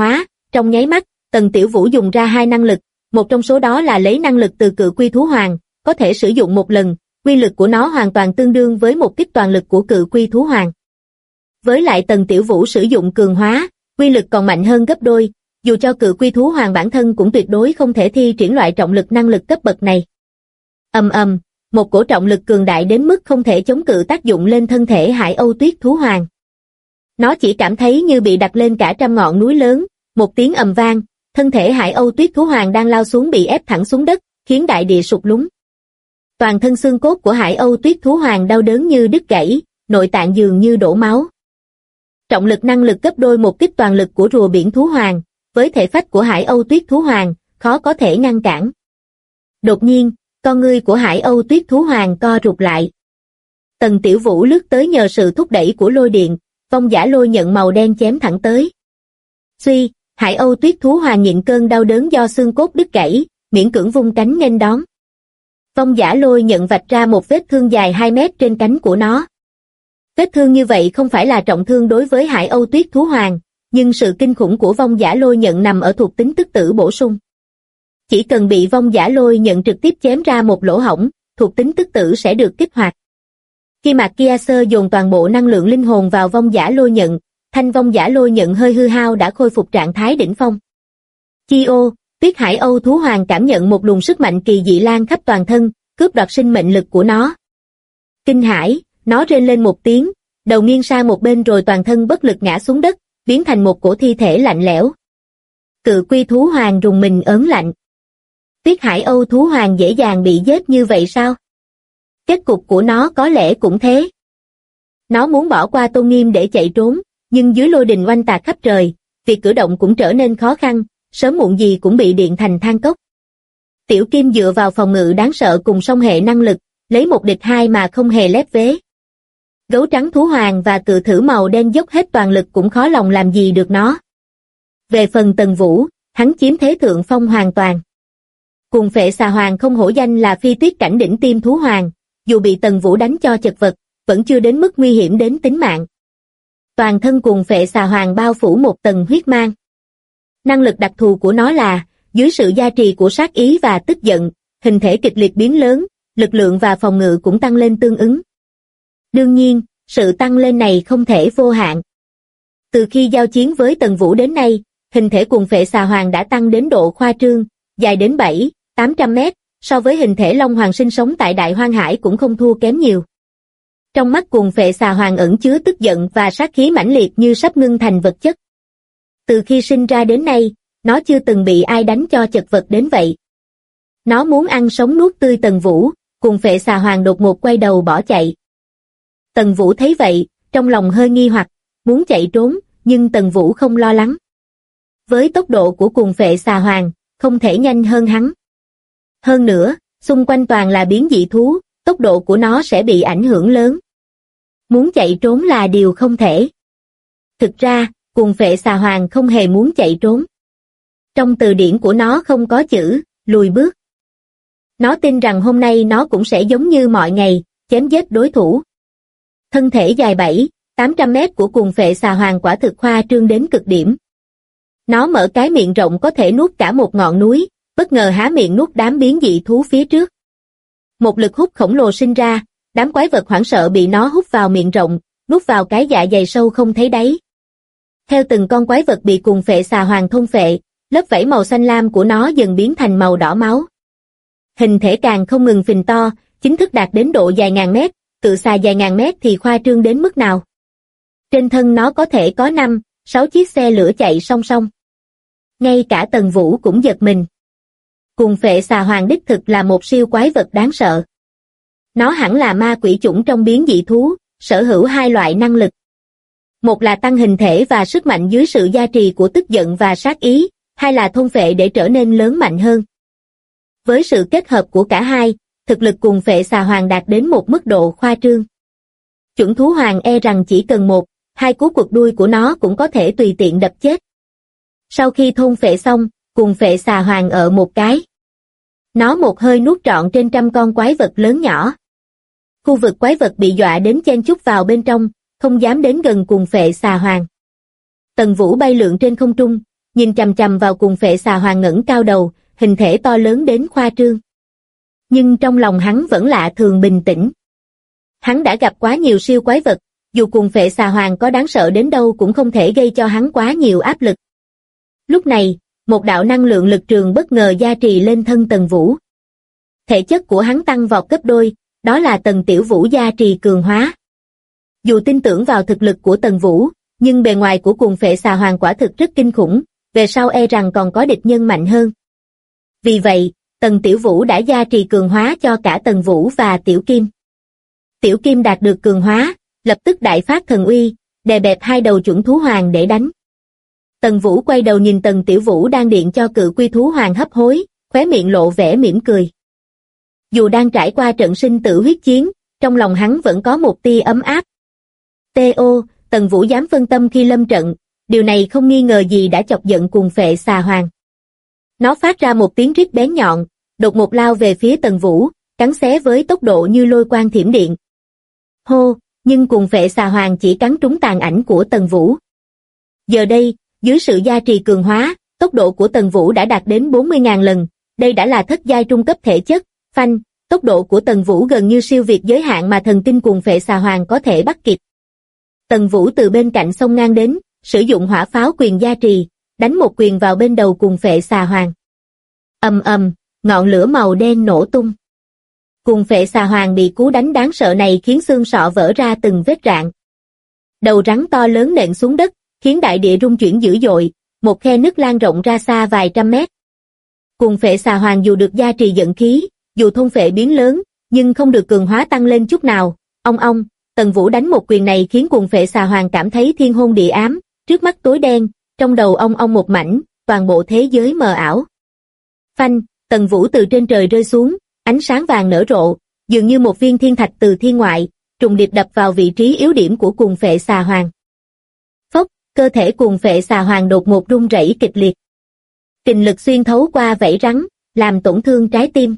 Trong nháy mắt, Tần Tiểu Vũ dùng ra 2 năng lực, một trong số đó là lấy năng lực từ Cự Quy Thú Hoàng, có thể sử dụng một lần, uy lực của nó hoàn toàn tương đương với một kích toàn lực của Cự Quy Thú Hoàng. Với lại Tần Tiểu Vũ sử dụng cường hóa, uy lực còn mạnh hơn gấp đôi, dù cho Cự Quy Thú Hoàng bản thân cũng tuyệt đối không thể thi triển loại trọng lực năng lực cấp bậc này. Ầm ầm, một cổ trọng lực cường đại đến mức không thể chống cự tác dụng lên thân thể Hải Âu Tuyết Thú Hoàng. Nó chỉ cảm thấy như bị đặt lên cả trăm ngọn núi lớn, một tiếng ầm vang, thân thể Hải Âu Tuyết Thú Hoàng đang lao xuống bị ép thẳng xuống đất, khiến đại địa sụt lún. Toàn thân xương cốt của Hải Âu Tuyết Thú Hoàng đau đớn như đứt gãy, nội tạng dường như đổ máu. Trọng lực năng lực gấp đôi một kích toàn lực của rùa biển Thú Hoàng, với thể phách của Hải Âu Tuyết Thú Hoàng, khó có thể ngăn cản. Đột nhiên, con ngươi của Hải Âu Tuyết Thú Hoàng co rụt lại. Tần Tiểu Vũ lướt tới nhờ sự thúc đẩy của lôi điện, vong giả lôi nhận màu đen chém thẳng tới. Suy, Hải Âu Tuyết Thú Hoàng nhịn cơn đau đớn do xương cốt đứt gãy, miễn cưỡng vung cánh nghênh đón. Vong giả lôi nhận vạch ra một vết thương dài 2 mét trên cánh của nó. Vết thương như vậy không phải là trọng thương đối với Hải Âu Tuyết Thú Hoàng, nhưng sự kinh khủng của vong giả lôi nhận nằm ở thuộc tính tức tử bổ sung. Chỉ cần bị vong giả lôi nhận trực tiếp chém ra một lỗ hổng, thuộc tính tức tử sẽ được kích hoạt. Khi Mạc Kia Sơ dồn toàn bộ năng lượng linh hồn vào vong giả lôi nhận, thanh vong giả lôi nhận hơi hư hao đã khôi phục trạng thái đỉnh phong. Chi ô, Tuyết Hải Âu Thú Hoàng cảm nhận một luồng sức mạnh kỳ dị lan khắp toàn thân, cướp đoạt sinh mệnh lực của nó. Kinh hãi, nó rên lên một tiếng, đầu nghiêng sang một bên rồi toàn thân bất lực ngã xuống đất, biến thành một cổ thi thể lạnh lẽo. Cự Quy Thú Hoàng rùng mình ớn lạnh. Tuyết Hải Âu Thú Hoàng dễ dàng bị giết như vậy sao? Kết cục của nó có lẽ cũng thế. Nó muốn bỏ qua tôn nghiêm để chạy trốn, nhưng dưới lôi đình oanh tạc khắp trời, việc cử động cũng trở nên khó khăn, sớm muộn gì cũng bị điện thành than cốc. Tiểu Kim dựa vào phòng ngự đáng sợ cùng song hệ năng lực, lấy 1 địch 2 mà không hề lép vế. Gấu trắng Thú Hoàng và cự thử màu đen dốc hết toàn lực cũng khó lòng làm gì được nó. Về phần Tần Vũ, hắn chiếm thế thượng phong hoàn toàn. Cùng Phệ Xà Hoàng không hổ danh là phi tuyết cảnh đỉnh tiêm thú hoàng, dù bị Tần Vũ đánh cho chật vật, vẫn chưa đến mức nguy hiểm đến tính mạng. Toàn thân Cùng Phệ Xà Hoàng bao phủ một tầng huyết mang. Năng lực đặc thù của nó là, dưới sự gia trì của sát ý và tức giận, hình thể kịch liệt biến lớn, lực lượng và phòng ngự cũng tăng lên tương ứng. Đương nhiên, sự tăng lên này không thể vô hạn. Từ khi giao chiến với Tần Vũ đến nay, hình thể Cùng Phệ Xà Hoàng đã tăng đến độ khoa trương, dài đến 700-800 mét, so với hình thể Long Hoàng sinh sống tại Đại Hoang Hải cũng không thua kém nhiều. Trong mắt Cùng Phệ Xà Hoàng ẩn chứa tức giận và sát khí mãnh liệt như sắp ngưng thành vật chất. Từ khi sinh ra đến nay, nó chưa từng bị ai đánh cho chật vật đến vậy. Nó muốn ăn sống nuốt tươi Tần Vũ, Cùng Phệ Xà Hoàng đột ngột quay đầu bỏ chạy. Tần Vũ thấy vậy, trong lòng hơi nghi hoặc, muốn chạy trốn, nhưng Tần Vũ không lo lắng. Với tốc độ của Cùng Phệ Xà Hoàng, không thể nhanh hơn hắn. Hơn nữa, xung quanh toàn là biến dị thú, tốc độ của nó sẽ bị ảnh hưởng lớn. Muốn chạy trốn là điều không thể. Thực ra, Cùng Phệ Xà Hoàng không hề muốn chạy trốn. Trong từ điển của nó không có chữ lùi bước. Nó tin rằng hôm nay nó cũng sẽ giống như mọi ngày, chém giết đối thủ. Thân thể dài 700-800 mét của Cùng Phệ Xà Hoàng quả thực khoa trương đến cực điểm. Nó mở cái miệng rộng có thể nuốt cả một ngọn núi, bất ngờ há miệng nuốt đám biến dị thú phía trước. Một lực hút khổng lồ sinh ra, đám quái vật hoảng sợ bị nó hút vào miệng rộng, nuốt vào cái dạ dày sâu không thấy đáy. Theo từng con quái vật bị Cùng Phệ Xà Hoàng thôn phệ, lớp vảy màu xanh lam của nó dần biến thành màu đỏ máu. Hình thể càng không ngừng phình to, chính thức đạt đến độ dài ngàn mét, cự xà dài ngàn mét thì khoa trương đến mức nào. Trên thân nó có thể có 5-6 chiếc xe lửa chạy song song. Ngay cả Tần Vũ cũng giật mình. Cùng Phệ Xà Hoàng đích thực là một siêu quái vật đáng sợ. Nó hẳn là ma quỷ chủng trong biến dị thú, sở hữu 2 loại năng lực. Một là tăng hình thể và sức mạnh dưới sự gia trì của tức giận và sát ý, hai là thôn phệ để trở nên lớn mạnh hơn. Với sự kết hợp của cả hai, thực lực Cùng Phệ Xà Hoàng đạt đến một mức độ khoa trương. Chuẩn thú hoàng e rằng chỉ cần 1-2 cú quật đuôi của nó cũng có thể tùy tiện đập chết. Sau khi thôn phệ xong, Cùng Phệ Xà Hoàng ở một cái. Nó một hơi nuốt trọn trên trăm con quái vật lớn nhỏ. Khu vực quái vật bị dọa đến chen chúc vào bên trong, không dám đến gần Cùng Phệ Xà Hoàng. Tần Vũ bay lượn trên không trung, nhìn chằm chằm vào cùng phệ xà hoàng ngẩng cao đầu, hình thể to lớn đến khoa trương. Nhưng trong lòng hắn vẫn lạ thường bình tĩnh. Hắn đã gặp quá nhiều siêu quái vật, dù cùng phệ xà hoàng có đáng sợ đến đâu cũng không thể gây cho hắn quá nhiều áp lực. Lúc này, một đạo năng lượng lực trường bất ngờ gia trì lên thân Tần Vũ. Thể chất của hắn tăng vọt gấp đôi, đó là Tần Tiểu Vũ gia trì cường hóa. Dù tin tưởng vào thực lực của Tần Vũ, nhưng bề ngoài của cùng phệ xà hoàng quả thực rất kinh khủng, về sau e rằng còn có địch nhân mạnh hơn. Vì vậy, Tần Tiểu Vũ đã gia trì cường hóa cho cả Tần Vũ và Tiểu Kim. Tiểu Kim đạt được cường hóa, lập tức đại phát thần uy, đè bẹp hai đầu chuẩn thú hoàng để đánh. Tần Vũ quay đầu nhìn Tần Tiểu Vũ đang điện cho cự quy thú hoàng hấp hối, khóe miệng lộ vẻ mỉm cười. Dù đang trải qua trận sinh tử huyết chiến, trong lòng hắn vẫn có một tia ấm áp. T.O. Tần Vũ dám phân tâm khi lâm trận, điều này không nghi ngờ gì đã chọc giận cùng phệ xà hoàng. Nó phát ra một tiếng rít bén nhọn, đột ngột lao về phía Tần Vũ, cắn xé với tốc độ như lôi quang thiểm điện. Hô, nhưng cùng phệ xà hoàng chỉ cắn trúng tàn ảnh của Tần Vũ. Giờ đây, dưới sự gia trì cường hóa, tốc độ của Tần Vũ đã đạt đến 40.000 lần, đây đã là thất giai trung cấp thể chất, phanh, tốc độ của Tần Vũ gần như siêu việt giới hạn mà thần tinh cùng phệ xà hoàng có thể bắt kịp. Tần Vũ từ bên cạnh xông ngang đến, sử dụng hỏa pháo quyền gia trì, đánh một quyền vào bên đầu cùng phệ xà hoàng. Ầm ầm, ngọn lửa màu đen nổ tung. Cùng phệ xà hoàng bị cú đánh đáng sợ này khiến xương sọ vỡ ra từng vết rạn. Đầu rắn to lớn nện xuống đất, khiến đại địa rung chuyển dữ dội, một khe nứt lan rộng ra xa vài trăm mét. Cùng phệ xà hoàng dù được gia trì giận khí, dù thôn phệ biến lớn, nhưng không được cường hóa tăng lên chút nào. Ong, Tần Vũ đánh một quyền này khiến cùng phệ xà hoàng cảm thấy thiên hôn địa ám, trước mắt tối đen, trong đầu ong một mảnh, toàn bộ thế giới mờ ảo. Phanh, Tần Vũ từ trên trời rơi xuống, ánh sáng vàng nở rộ, dường như một viên thiên thạch từ thiên ngoại, trùng điệp đập vào vị trí yếu điểm của cùng phệ xà hoàng. Phốc, cơ thể cùng phệ xà hoàng đột ngột rung rẩy kịch liệt. Kình lực xuyên thấu qua vảy rắn, làm tổn thương trái tim.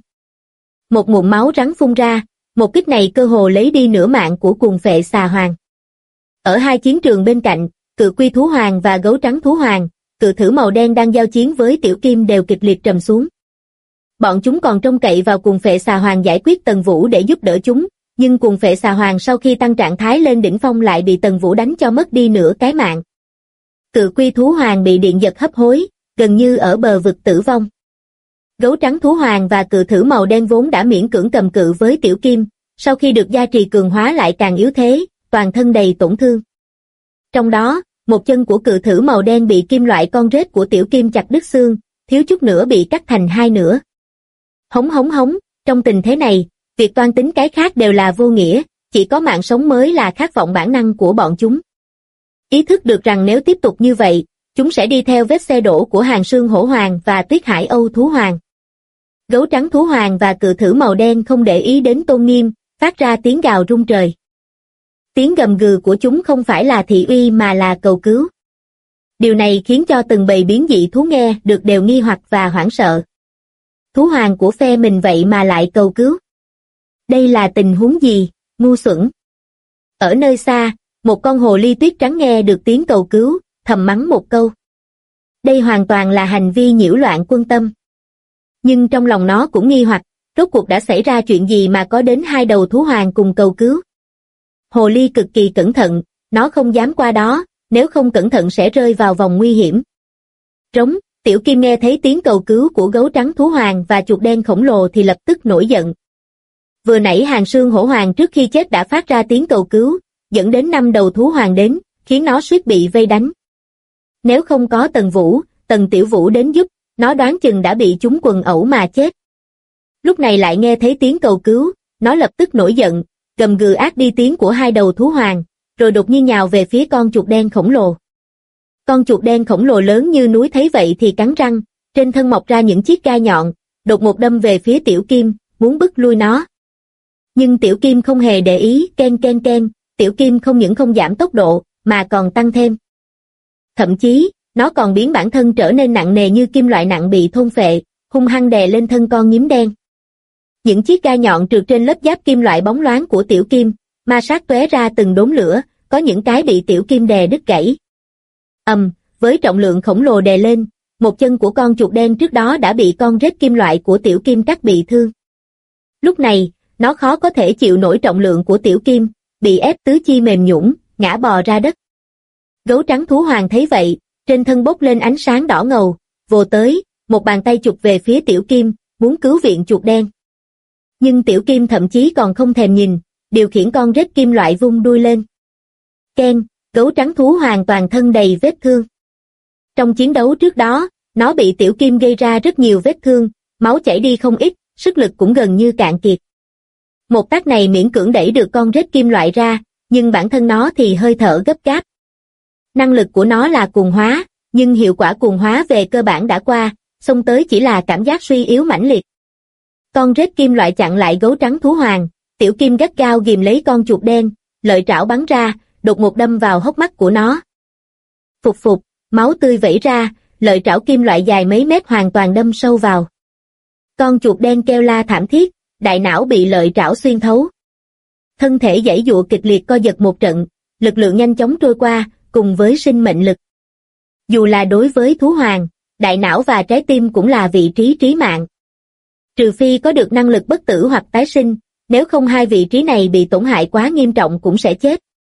Một ngụm máu rắn phun ra, một kích này cơ hồ lấy đi nửa mạng của cùng phệ xà hoàng. Ở hai chiến trường bên cạnh, cự quy thú hoàng và gấu trắng thú hoàng, cự thử màu đen đang giao chiến với Tiểu Kim đều kịch liệt trầm xuống. Bọn chúng còn trông cậy vào cùng phệ xà hoàng giải quyết Tần Vũ để giúp đỡ chúng, nhưng cùng phệ xà hoàng sau khi tăng trạng thái lên đỉnh phong lại bị Tần Vũ đánh cho mất đi nửa cái mạng. Cự quy thú hoàng bị điện giật hấp hối, gần như ở bờ vực tử vong. Gấu trắng thú hoàng và cự thử màu đen vốn đã miễn cưỡng cầm cự với Tiểu Kim, sau khi được gia trì cường hóa lại càng yếu thế, toàn thân đầy tổn thương. Trong đó, một chân của cự thử màu đen bị kim loại con rết của Tiểu Kim chặt đứt xương, thiếu chút nữa bị cắt thành hai nửa. Hống, trong tình thế này, việc toan tính cái khác đều là vô nghĩa, chỉ có mạng sống mới là khát vọng bản năng của bọn chúng. Ý thức được rằng nếu tiếp tục như vậy, chúng sẽ đi theo vết xe đổ của Hàng Sương Hổ Hoàng và Tuyết Hải Âu Thú Hoàng. Gấu trắng thú hoàng và cự thử màu đen không để ý đến tôn nghiêm, phát ra tiếng gào rung trời. Tiếng gầm gừ của chúng không phải là thị uy mà là cầu cứu. Điều này khiến cho từng bầy biến dị thú nghe được đều nghi hoặc và hoảng sợ. Thú hoàng của phe mình vậy mà lại cầu cứu. Đây là tình huống gì, ngu xuẩn. Ở nơi xa, một con hồ ly tuyết trắng nghe được tiếng cầu cứu, thầm mắng một câu. Đây hoàn toàn là hành vi nhiễu loạn quân tâm. Nhưng trong lòng nó cũng nghi hoặc, rốt cuộc đã xảy ra chuyện gì mà có đến hai đầu thú hoàng cùng cầu cứu. Hồ ly cực kỳ cẩn thận, nó không dám qua đó, nếu không cẩn thận sẽ rơi vào vòng nguy hiểm. Trống, Tiểu Kim nghe thấy tiếng cầu cứu của gấu trắng thú hoàng và chuột đen khổng lồ thì lập tức nổi giận. Vừa nãy Hàng Sương Hổ Hoàng trước khi chết đã phát ra tiếng cầu cứu, dẫn đến 5 đầu thú hoàng đến, khiến nó suýt bị vây đánh. Nếu không có Tần Tiểu Vũ đến giúp, nó đoán chừng đã bị chúng quần ẩu mà chết. Lúc này lại nghe thấy tiếng cầu cứu, nó lập tức nổi giận, gầm gừ ác đi tiếng của hai đầu thú hoàng, rồi đột nhiên nhào về phía con chuột đen khổng lồ. Con chuột đen khổng lồ lớn như núi thấy vậy thì cắn răng, trên thân mọc ra những chiếc gai nhọn, đột ngột đâm về phía Tiểu Kim, muốn bức lui nó. Nhưng Tiểu Kim không hề để ý, ken, Tiểu Kim không những không giảm tốc độ, mà còn tăng thêm. Thậm chí, nó còn biến bản thân trở nên nặng nề như kim loại nặng bị thôn phệ, hung hăng đè lên thân con nhím đen. Những chiếc gai nhọn trượt trên lớp giáp kim loại bóng loáng của Tiểu Kim, ma sát tóe ra từng đốm lửa, có những cái bị Tiểu Kim đè đứt gãy. với trọng lượng khổng lồ đè lên, một chân của con chuột đen trước đó đã bị con rết kim loại của Tiểu Kim cắt bị thương. Lúc này, nó khó có thể chịu nổi trọng lượng của Tiểu Kim, bị ép tứ chi mềm nhũn, ngã bò ra đất. Gấu trắng thú hoàng thấy vậy, trên thân bốc lên ánh sáng đỏ ngầu, vồ tới, một bàn tay chụp về phía Tiểu Kim, muốn cứu viện chuột đen. Nhưng Tiểu Kim thậm chí còn không thèm nhìn, điều khiển con rết kim loại vung đuôi lên. Keng, gấu trắng thú hoàng toàn thân đầy vết thương. Trong chiến đấu trước đó, nó bị Tiểu Kim gây ra rất nhiều vết thương, máu chảy đi không ít, sức lực cũng gần như cạn kiệt. Một tác này miễn cưỡng đẩy được con rết kim loại ra, nhưng bản thân nó thì hơi thở gấp gáp. Năng lực của nó là cuồng hóa, nhưng hiệu quả cuồng hóa về cơ bản đã qua, xông tới chỉ là cảm giác suy yếu mãnh liệt. Con rết kim loại chặn lại gấu trắng thú hoàng, Tiểu Kim gắt gao ghìm lấy con chuột đen, lợi trảo bắn ra, đột ngột đâm vào hốc mắt của nó. Phụt phụt, máu tươi vẩy ra, lợi trảo kim loại dài mấy mét hoàn toàn đâm sâu vào. Con chuột đen kêu la thảm thiết, đại não bị lợi trảo xuyên thấu. Thân thể giãy giụa kịch liệt co giật một trận, lực lượng nhanh chóng trôi qua, cùng với sinh mệnh lực. Dù là đối với thú hoàng, đại não và trái tim cũng là vị trí trí mạng. Trừ phi có được năng lực bất tử hoặc tái sinh, nếu không hai vị trí này bị tổn hại quá nghiêm trọng cũng sẽ chết.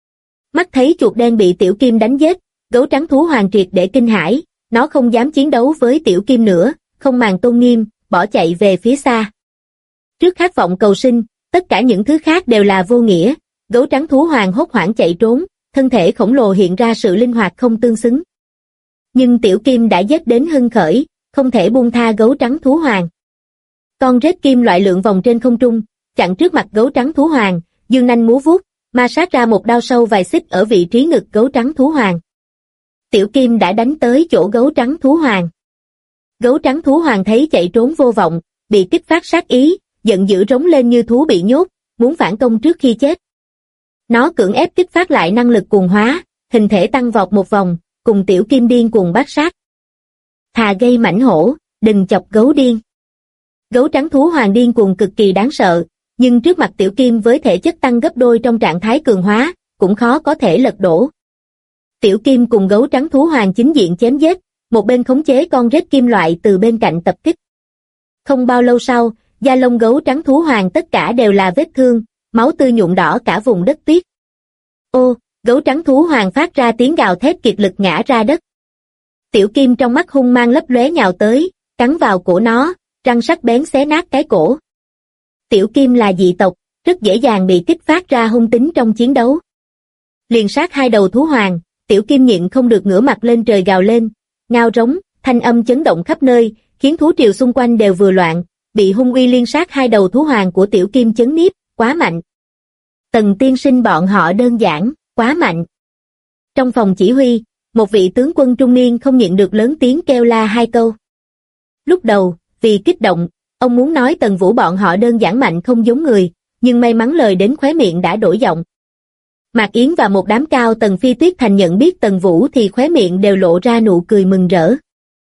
Mắt thấy chuột đen bị Tiểu Kim đánh giết, gấu trắng thú hoàng triệt để kinh hãi, nó không dám chiến đấu với Tiểu Kim nữa, không màng tôn nghiêm, bỏ chạy về phía xa. Trước khát vọng cầu sinh, tất cả những thứ khác đều là vô nghĩa, gấu trắng thú hoàng hốt hoảng chạy trốn, thân thể khổng lồ hiện ra sự linh hoạt không tương xứng. Nhưng Tiểu Kim đã giết đến hưng khởi, không thể buông tha gấu trắng thú hoàng. Con rết kim loại lượn vòng trên không trung, chặn trước mặt gấu trắng thú hoàng, dương nanh múa vuốt, ma sát ra một đao sâu vài xích ở vị trí ngực gấu trắng thú hoàng. Tiểu Kim đã đánh tới chỗ gấu trắng thú hoàng. Gấu trắng thú hoàng thấy chạy trốn vô vọng, bị kích phát sát ý, giận dữ rống lên như thú bị nhốt, muốn phản công trước khi chết. Nó cưỡng ép kích phát lại năng lực cuồng hóa, hình thể tăng vọt một vòng, cùng Tiểu Kim điên cuồng bát sát. Thà gây mãnh hổ, đừng chọc gấu điên. Gấu trắng thú hoàng điên cuồng cực kỳ đáng sợ, nhưng trước mặt Tiểu Kim với thể chất tăng gấp đôi trong trạng thái cường hóa, cũng khó có thể lật đổ. Tiểu Kim cùng gấu trắng thú hoàng chính diện chém giết, một bên khống chế con rết kim loại từ bên cạnh tập kích. Không bao lâu sau, da lông gấu trắng thú hoàng tất cả đều là vết thương, máu tươi nhuộm đỏ cả vùng đất tuyết. Ô, gấu trắng thú hoàng phát ra tiếng gào thét kiệt lực ngã ra đất. Tiểu Kim trong mắt hung mang lấp lóe nhào tới, cắn vào cổ nó, răng sắc bén xé nát cái cổ. Tiểu Kim là dị tộc, rất dễ dàng bị kích phát ra hung tính trong chiến đấu. Liền sát hai đầu thú hoàng, Tiểu Kim nhịn không được ngửa mặt lên trời gào lên, ngao rống, thanh âm chấn động khắp nơi, khiến thú triều xung quanh đều vừa loạn, bị hung uy liên sát hai đầu thú hoàng của Tiểu Kim chấn nhiếp, quá mạnh. Tần tiên sinh bọn họ đơn giản, quá mạnh. Trong phòng chỉ huy, một vị tướng quân trung niên không nhịn được lớn tiếng kêu la hai câu. Lúc đầu, vì kích động, ông muốn nói Tần Vũ bọn họ đơn giản mạnh không giống người, nhưng may mắn lời đến khóe miệng đã đổi giọng. Mạc Yến và một đám cao Tần Phi Tuyết Thành nhận biết Tần Vũ thì khóe miệng đều lộ ra nụ cười mừng rỡ.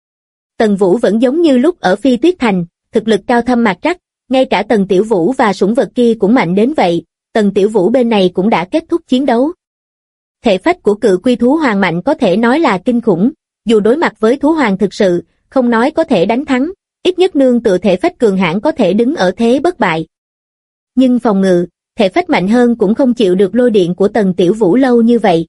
Tần Vũ vẫn giống như lúc ở Phi Tuyết Thành, thực lực cao thâm mạc trắc, ngay cả Tần Tiểu Vũ và sủng vật kia cũng mạnh đến vậy, Tần Tiểu Vũ bên này cũng đã kết thúc chiến đấu. Thể phách của cự quy thú hoàng mạnh có thể nói là kinh khủng, dù đối mặt với thú hoàng thực sự, không nói có thể đánh thắng, ít nhất nương tựa thể phách cường hãn có thể đứng ở thế bất bại. Nhưng phòng ngự, thể phách mạnh hơn cũng không chịu được lôi điện của Tần Tiểu Vũ lâu như vậy.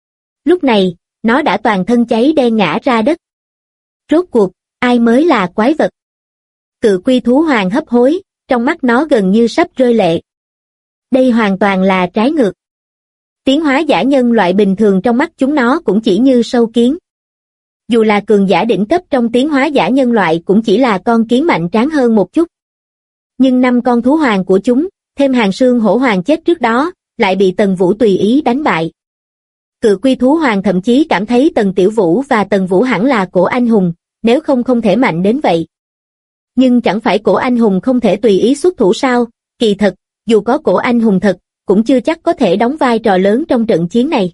Lúc này, nó đã toàn thân cháy đen ngã ra đất. Rốt cuộc, ai mới là quái vật? Cự quy thú hoàng hấp hối, trong mắt nó gần như sắp rơi lệ. Đây hoàn toàn là trái ngược. Tiến hóa giả nhân loại bình thường trong mắt chúng nó cũng chỉ như sâu kiến. Dù là cường giả đỉnh cấp trong tiến hóa giả nhân loại cũng chỉ là con kiến mạnh tráng hơn một chút. Nhưng 5 con thú hoàng của chúng, thêm Hàng Sương Hổ Hoàng chết trước đó, lại bị Tần Vũ tùy ý đánh bại. Cự quy thú hoàng thậm chí cảm thấy Tần Tiểu Vũ và Tần Vũ hẳn là cổ anh hùng, nếu không thể mạnh đến vậy. Nhưng chẳng phải cổ anh hùng không thể tùy ý xuất thủ sao? Kỳ thật, dù có cổ anh hùng thật, cũng chưa chắc có thể đóng vai trò lớn trong trận chiến này.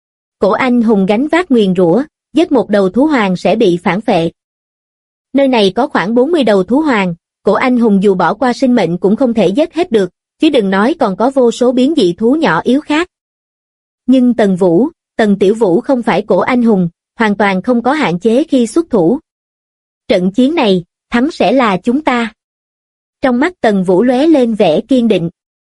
Cổ anh hùng gánh vác nguyền rủa, giết một đầu thú hoàng sẽ bị phản phệ. Nơi này có khoảng 40 đầu thú hoàng, cổ anh hùng dù bỏ qua sinh mệnh cũng không thể giết hết được, chứ đừng nói còn có vô số biến dị thú nhỏ yếu khác. Nhưng Tần Vũ, Tần Tiểu Vũ không phải cổ anh hùng, hoàn toàn không có hạn chế khi xuất thủ. Trận chiến này, thắng sẽ là chúng ta. Trong mắt Tần Vũ lóe lên vẻ kiên định.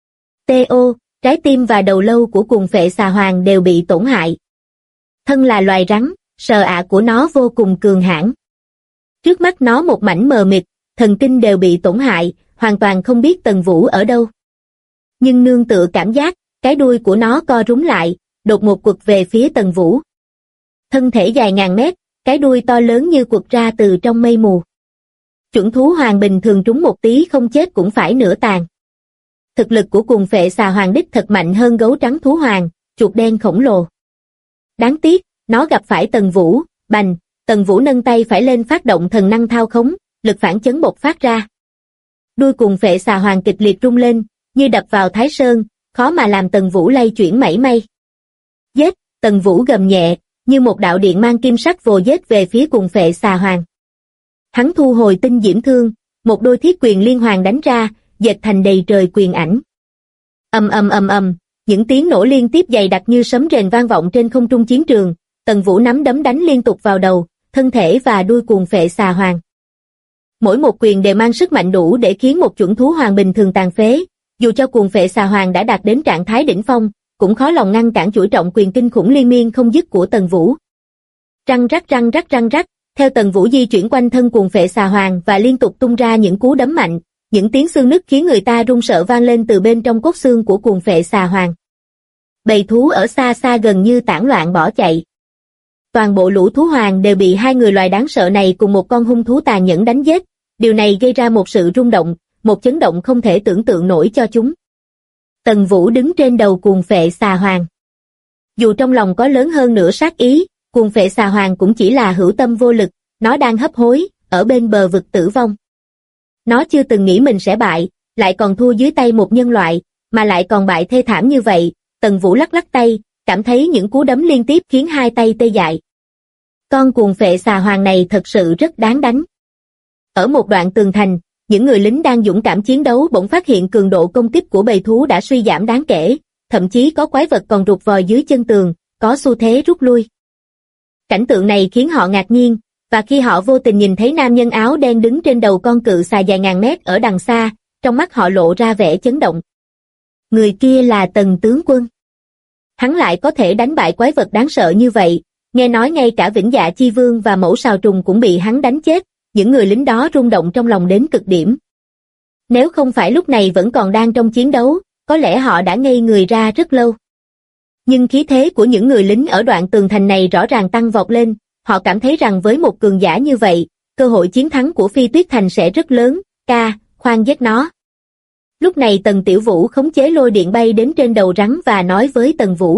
T.O. Trái tim và đầu lâu của cuồng phệ xà hoàng đều bị tổn hại. Thân là loài rắn, sờ ạ của nó vô cùng cường hãn. Trước mắt nó một mảnh mờ mịt, thần kinh đều bị tổn hại, hoàn toàn không biết Tần Vũ ở đâu. Nhưng nương tựa cảm giác, cái đuôi của nó co rúm lại, đột ngột quật về phía Tần Vũ. Thân thể dài ngàn mét, cái đuôi to lớn như quật ra từ trong mây mù. Chuẩn thú hoàng bình thường trúng một tí không chết cũng phải nửa tàn. Thực lực của cuồng phệ xà hoàng đích thật mạnh hơn gấu trắng thú hoàng, chuột đen khổng lồ. Đáng tiếc, nó gặp phải Tần Vũ, bành, Tần Vũ nâng tay phải lên phát động thần năng thao khống, lực phản chấn bộc phát ra. Đuôi cuồng phệ xà hoàng kịch liệt rung lên, như đập vào Thái Sơn, khó mà làm Tần Vũ lay chuyển mảy may. Giết, Tần Vũ gầm nhẹ, như một đạo điện mang kim sắc vồ giết về phía cuồng phệ xà hoàng. Hắn thu hồi tinh diễm thương, một đôi thiết quyền liên hoàn đánh ra, dệt thành đầy trời quyền ảnh. Ầm ầm ầm ầm, những tiếng nổ liên tiếp dày đặc như sấm rền vang vọng trên không trung chiến trường, Tần Vũ nắm đấm đánh liên tục vào đầu, thân thể và đuôi cuồng phệ xà hoàng. Mỗi một quyền đều mang sức mạnh đủ để khiến một chuẩn thú hoàng bình thường tàn phế, dù cho cuồng phệ xà hoàng đã đạt đến trạng thái đỉnh phong, cũng khó lòng ngăn cản chuỗi trọng quyền kinh khủng liên miên không dứt của Tần Vũ. Răng rắc răng rắc răng rắc, theo Tần Vũ di chuyển quanh thân cuồng phệ xà hoàng và liên tục tung ra những cú đấm mạnh, những tiếng xương nứt khiến người ta run sợ vang lên từ bên trong cốt xương của cuồng phệ xà hoàng. Bầy thú ở xa xa gần như tản loạn bỏ chạy. Toàn bộ lũ thú hoàng đều bị hai người loài đáng sợ này cùng một con hung thú tàn nhẫn đánh giết, điều này gây ra một sự rung động, một chấn động không thể tưởng tượng nổi cho chúng. Tần Vũ đứng trên đầu cuồng phệ xà hoàng. Dù trong lòng có lớn hơn nửa sát ý, cuồng phệ xà hoàng cũng chỉ là hữu tâm vô lực, nó đang hấp hối, ở bên bờ vực tử vong. Nó chưa từng nghĩ mình sẽ bại, lại còn thua dưới tay một nhân loại, mà lại còn bại thê thảm như vậy. Tần Vũ lắc lắc tay, cảm thấy những cú đấm liên tiếp khiến hai tay tê dại. Con cuồng phệ xà hoàng này thật sự rất đáng đánh. Ở một đoạn tường thành, những người lính đang dũng cảm chiến đấu bỗng phát hiện cường độ công kích của bầy thú đã suy giảm đáng kể, thậm chí có quái vật còn rụt vòi dưới chân tường, có xu thế rút lui. Cảnh tượng này khiến họ ngạc nhiên, và khi họ vô tình nhìn thấy nam nhân áo đen đứng trên đầu con cự xà dài ngàn mét ở đằng xa, trong mắt họ lộ ra vẻ chấn động. Người kia là Tần tướng quân. Hắn lại có thể đánh bại quái vật đáng sợ như vậy, nghe nói ngay cả Vĩnh Dạ Chi Vương và Mẫu Sào Trùng cũng bị hắn đánh chết, những người lính đó rung động trong lòng đến cực điểm. Nếu không phải lúc này vẫn còn đang trong chiến đấu, có lẽ họ đã ngây người ra rất lâu. Nhưng khí thế của những người lính ở đoạn tường thành này rõ ràng tăng vọt lên, họ cảm thấy rằng với một cường giả như vậy, cơ hội chiến thắng của Phi Tuyết Thành sẽ rất lớn. Khoan giết nó. Lúc này Tần Tiểu Vũ khống chế lôi điện bay đến trên đầu rắn và nói với Tần Vũ.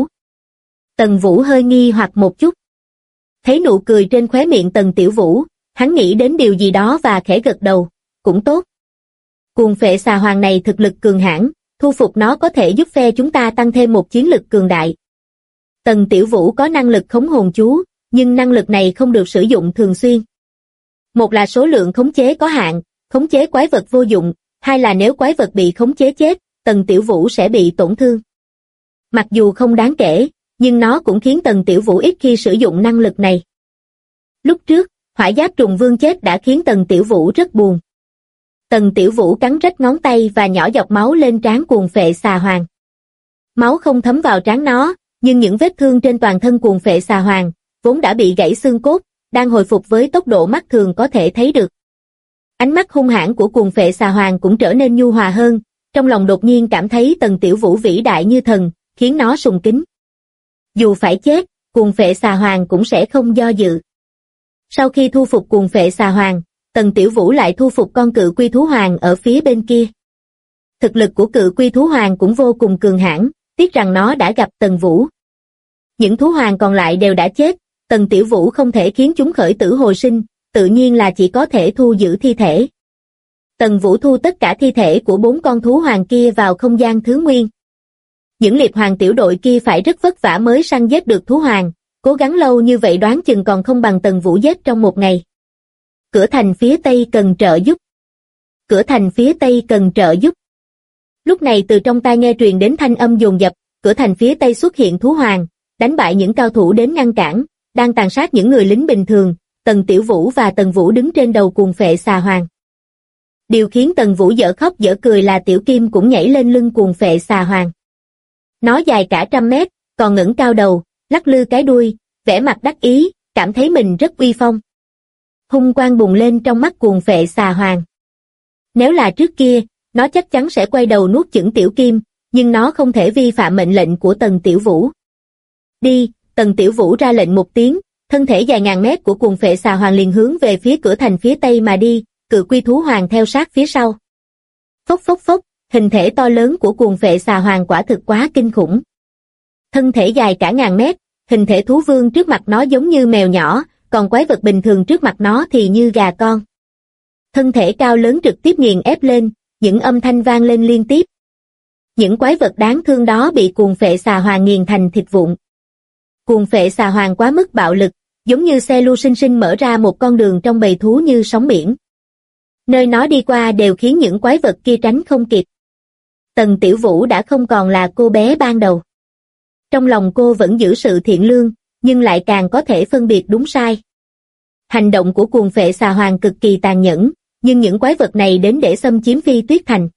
Tần Vũ hơi nghi hoặc một chút. Thấy nụ cười trên khóe miệng Tần Tiểu Vũ, hắn nghĩ đến điều gì đó và khẽ gật đầu, cũng tốt. Cuồng phệ xà hoàng này thực lực cường hãn, thu phục nó có thể giúp phe chúng ta tăng thêm một chiến lực cường đại. Tần Tiểu Vũ có năng lực khống hồn chú, nhưng năng lực này không được sử dụng thường xuyên. Một là số lượng khống chế có hạn, khống chế quái vật vô dụng, hai là nếu quái vật bị khống chế chết, Tần Tiểu Vũ sẽ bị tổn thương. Mặc dù không đáng kể, nhưng nó cũng khiến Tần Tiểu Vũ ít khi sử dụng năng lực này. Lúc trước, hỏa giáp trùng vương chết đã khiến Tần Tiểu Vũ rất buồn. Tần Tiểu Vũ cắn rách ngón tay và nhỏ giọt máu lên trán cuồng phệ xà hoàng. Máu không thấm vào trán nó, nhưng những vết thương trên toàn thân cuồng phệ xà hoàng, vốn đã bị gãy xương cốt, đang hồi phục với tốc độ mắt thường có thể thấy được. Ánh mắt hung hãn của cuồng phệ xà hoàng cũng trở nên nhu hòa hơn, trong lòng đột nhiên cảm thấy Tần Tiểu Vũ vĩ đại như thần, khiến nó sùng kính. Dù phải chết, cuồng phệ xà hoàng cũng sẽ không do dự. Sau khi thu phục cuồng phệ xà hoàng, Tần Tiểu Vũ lại thu phục con cự quy thú hoàng ở phía bên kia. Thực lực của cự quy thú hoàng cũng vô cùng cường hãn, tiếc rằng nó đã gặp Tần Vũ. Những thú hoàng còn lại đều đã chết, Tần Tiểu Vũ không thể khiến chúng khởi tử hồi sinh, tự nhiên là chỉ có thể thu giữ thi thể. Tần Vũ thu tất cả thi thể của 4 con thú hoàng kia vào không gian thứ nguyên. Những liệp hoàng tiểu đội kia phải rất vất vả mới săn giết được thú hoàng, cố gắng lâu như vậy đoán chừng còn không bằng Tần Vũ giết trong một ngày. Cửa thành phía Tây cần trợ giúp. Cửa thành phía Tây cần trợ giúp. Lúc này từ trong tai nghe truyền đến thanh âm dồn dập, cửa thành phía Tây xuất hiện thú hoàng, đánh bại những cao thủ đến ngăn cản, đang tàn sát những người lính bình thường. Tần Tiểu Vũ và Tần Vũ đứng trên đầu cuồng phệ xà hoàng. Điều khiến Tần Vũ dở khóc dở cười là Tiểu Kim cũng nhảy lên lưng cuồng phệ xà hoàng. Nó dài cả 100 mét, còn ngẩng cao đầu, lắc lư cái đuôi, vẻ mặt đắc ý, cảm thấy mình rất uy phong. Hung quang bùng lên trong mắt cuồng phệ xà hoàng. Nếu là trước kia, nó chắc chắn sẽ quay đầu nuốt chửng Tiểu Kim, nhưng nó không thể vi phạm mệnh lệnh của Tần Tiểu Vũ. Đi, Tần Tiểu Vũ ra lệnh một tiếng, thân thể dài ngàn mét của cuồng phệ xà hoàng liền hướng về phía cửa thành phía tây mà đi, Cự Quy thú hoàng theo sát phía sau. Phốc phốc phốc, hình thể to lớn của cuồng phệ xà hoàng quả thực quá kinh khủng. Thân thể dài cả ngàn mét, hình thể thú vương trước mặt nó giống như mèo nhỏ, còn quái vật bình thường trước mặt nó thì như gà con. Thân thể cao lớn trực tiếp nghiền ép lên, những âm thanh vang lên liên tiếp. Những quái vật đáng thương đó bị cuồng phệ xà hoàng nghiền thành thịt vụn. Cuồng phệ xà hoàng quá mức bạo lực, giống như xe lưu sinh sinh mở ra một con đường trong bầy thú như sóng biển. Nơi nó đi qua đều khiến những quái vật kia tránh không kịp. Tần Tiểu Vũ đã không còn là cô bé ban đầu. Trong lòng cô vẫn giữ sự thiện lương, nhưng lại càng có thể phân biệt đúng sai. Hành động của cuồng phệ xà hoàng cực kỳ tàn nhẫn, nhưng những quái vật này đến để xâm chiếm Phi Tuyết Thành.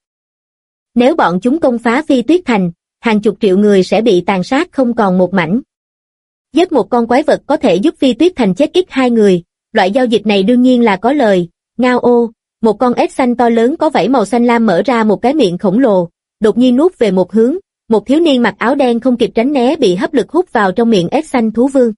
Nếu bọn chúng công phá Phi Tuyết Thành, hàng chục triệu người sẽ bị tàn sát không còn một mảnh. Giết một con quái vật có thể giúp Phi Tuyết Thành chết ít 2 người, loại giao dịch này đương nhiên là có lời. Ngao ô, một con ếch xanh to lớn có vảy màu xanh lam mở ra một cái miệng khổng lồ, đột nhiên nuốt về một hướng, một thiếu niên mặc áo đen không kịp tránh né bị hấp lực hút vào trong miệng ếch xanh thú vương.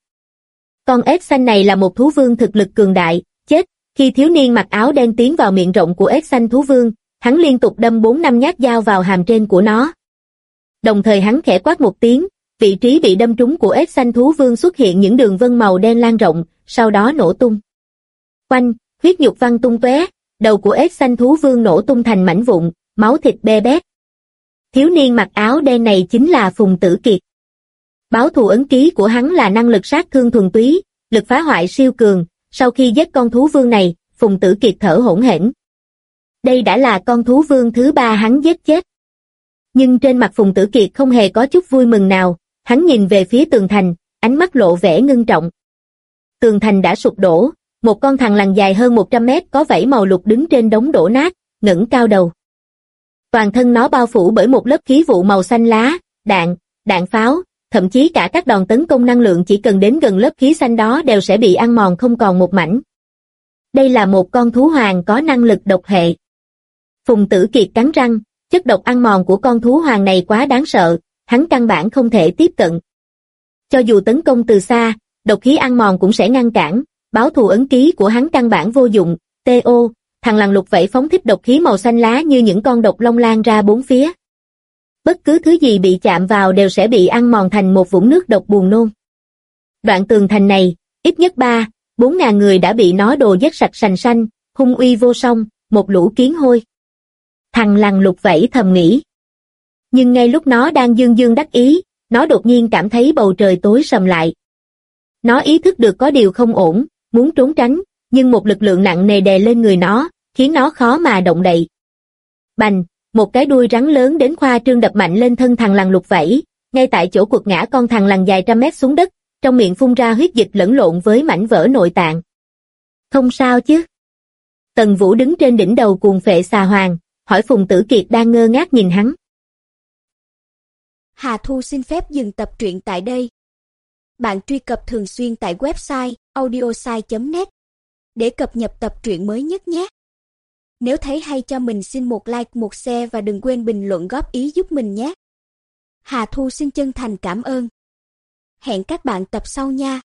Con ếch xanh này là một thú vương thực lực cường đại, chết, khi thiếu niên mặc áo đen tiến vào miệng rộng của ếch xanh thú vương, hắn liên tục đâm 4-5 nhát dao vào hàm trên của nó. Đồng thời hắn khẽ quát một tiếng, vị trí bị đâm trúng của ếch xanh thú vương xuất hiện những đường vân màu đen lan rộng, sau đó nổ tung. Oanh, huyết nhục văng tung tóe, đầu của ếch xanh thú vương nổ tung thành mảnh vụn, máu thịt be bét. Thiếu niên mặc áo đen này chính là Phùng Tử Kiệt. Báo thù ấn ký của hắn là năng lực sát thương thuần túy, lực phá hoại siêu cường, sau khi giết con thú vương này, Phùng Tử Kiệt thở hổn hển. Đây đã là con thú vương thứ 3 hắn giết chết. Nhưng trên mặt Phùng Tử Kiệt không hề có chút vui mừng nào, hắn nhìn về phía tường thành, ánh mắt lộ vẻ ngưng trọng. Tường thành đã sụp đổ, một con thằn lằn dài hơn 100 mét có vảy màu lục đứng trên đống đổ nát, ngẩng cao đầu. Toàn thân nó bao phủ bởi một lớp khí vụ màu xanh lá, đạn pháo, thậm chí cả các đòn tấn công năng lượng chỉ cần đến gần lớp khí xanh đó đều sẽ bị ăn mòn không còn một mảnh. Đây là một con thú hoàng có năng lực độc hệ. Phùng Tử Kiệt cắn răng, chất độc ăn mòn của con thú hoàng này quá đáng sợ, hắn căn bản không thể tiếp cận. Cho dù tấn công từ xa, độc khí ăn mòn cũng sẽ ngăn cản, báo thù ấn ký của hắn căn bản vô dụng. T.O. Thằng lằn lục vảy phóng thích độc khí màu xanh lá như những con độc long lan ra bốn phía. Bất cứ thứ gì bị chạm vào đều sẽ bị ăn mòn thành một vũng nước độc buồn nôn. Đoạn tường thành này, ít nhất 3-4 ngàn người đã bị nó đồ giết sạch sành xanh, hung uy vô song, một lũ kiến hôi. Thằng lằn lục vảy thầm nghĩ. Nhưng ngay lúc nó đang dương dương đắc ý, nó đột nhiên cảm thấy bầu trời tối sầm lại. Nó ý thức được có điều không ổn, muốn trốn tránh, nhưng một lực lượng nặng nề đè lên người nó, khiến nó khó mà động đậy. Bành, một cái đuôi rắn lớn đến khoa trương đập mạnh lên thân thằng lằn lục vảy, ngay tại chỗ quật ngã con thằng lằn dài 100 mét xuống đất, trong miệng phun ra huyết dịch lẫn lộn với mảnh vỡ nội tạng. Không sao chứ? Tần Vũ đứng trên đỉnh đầu cuồng phệ xà hoàng, hỏi Phùng Tử Kiệt đang ngơ ngác nhìn hắn. Hà Thu xin phép dừng tập truyện tại đây. Bạn truy cập thường xuyên tại website audiosai.net để cập nhật tập truyện mới nhất nhé. Nếu thấy hay cho mình xin một like, một share và đừng quên bình luận góp ý giúp mình nhé. Hà Thu xin chân thành cảm ơn. Hẹn các bạn tập sau nha.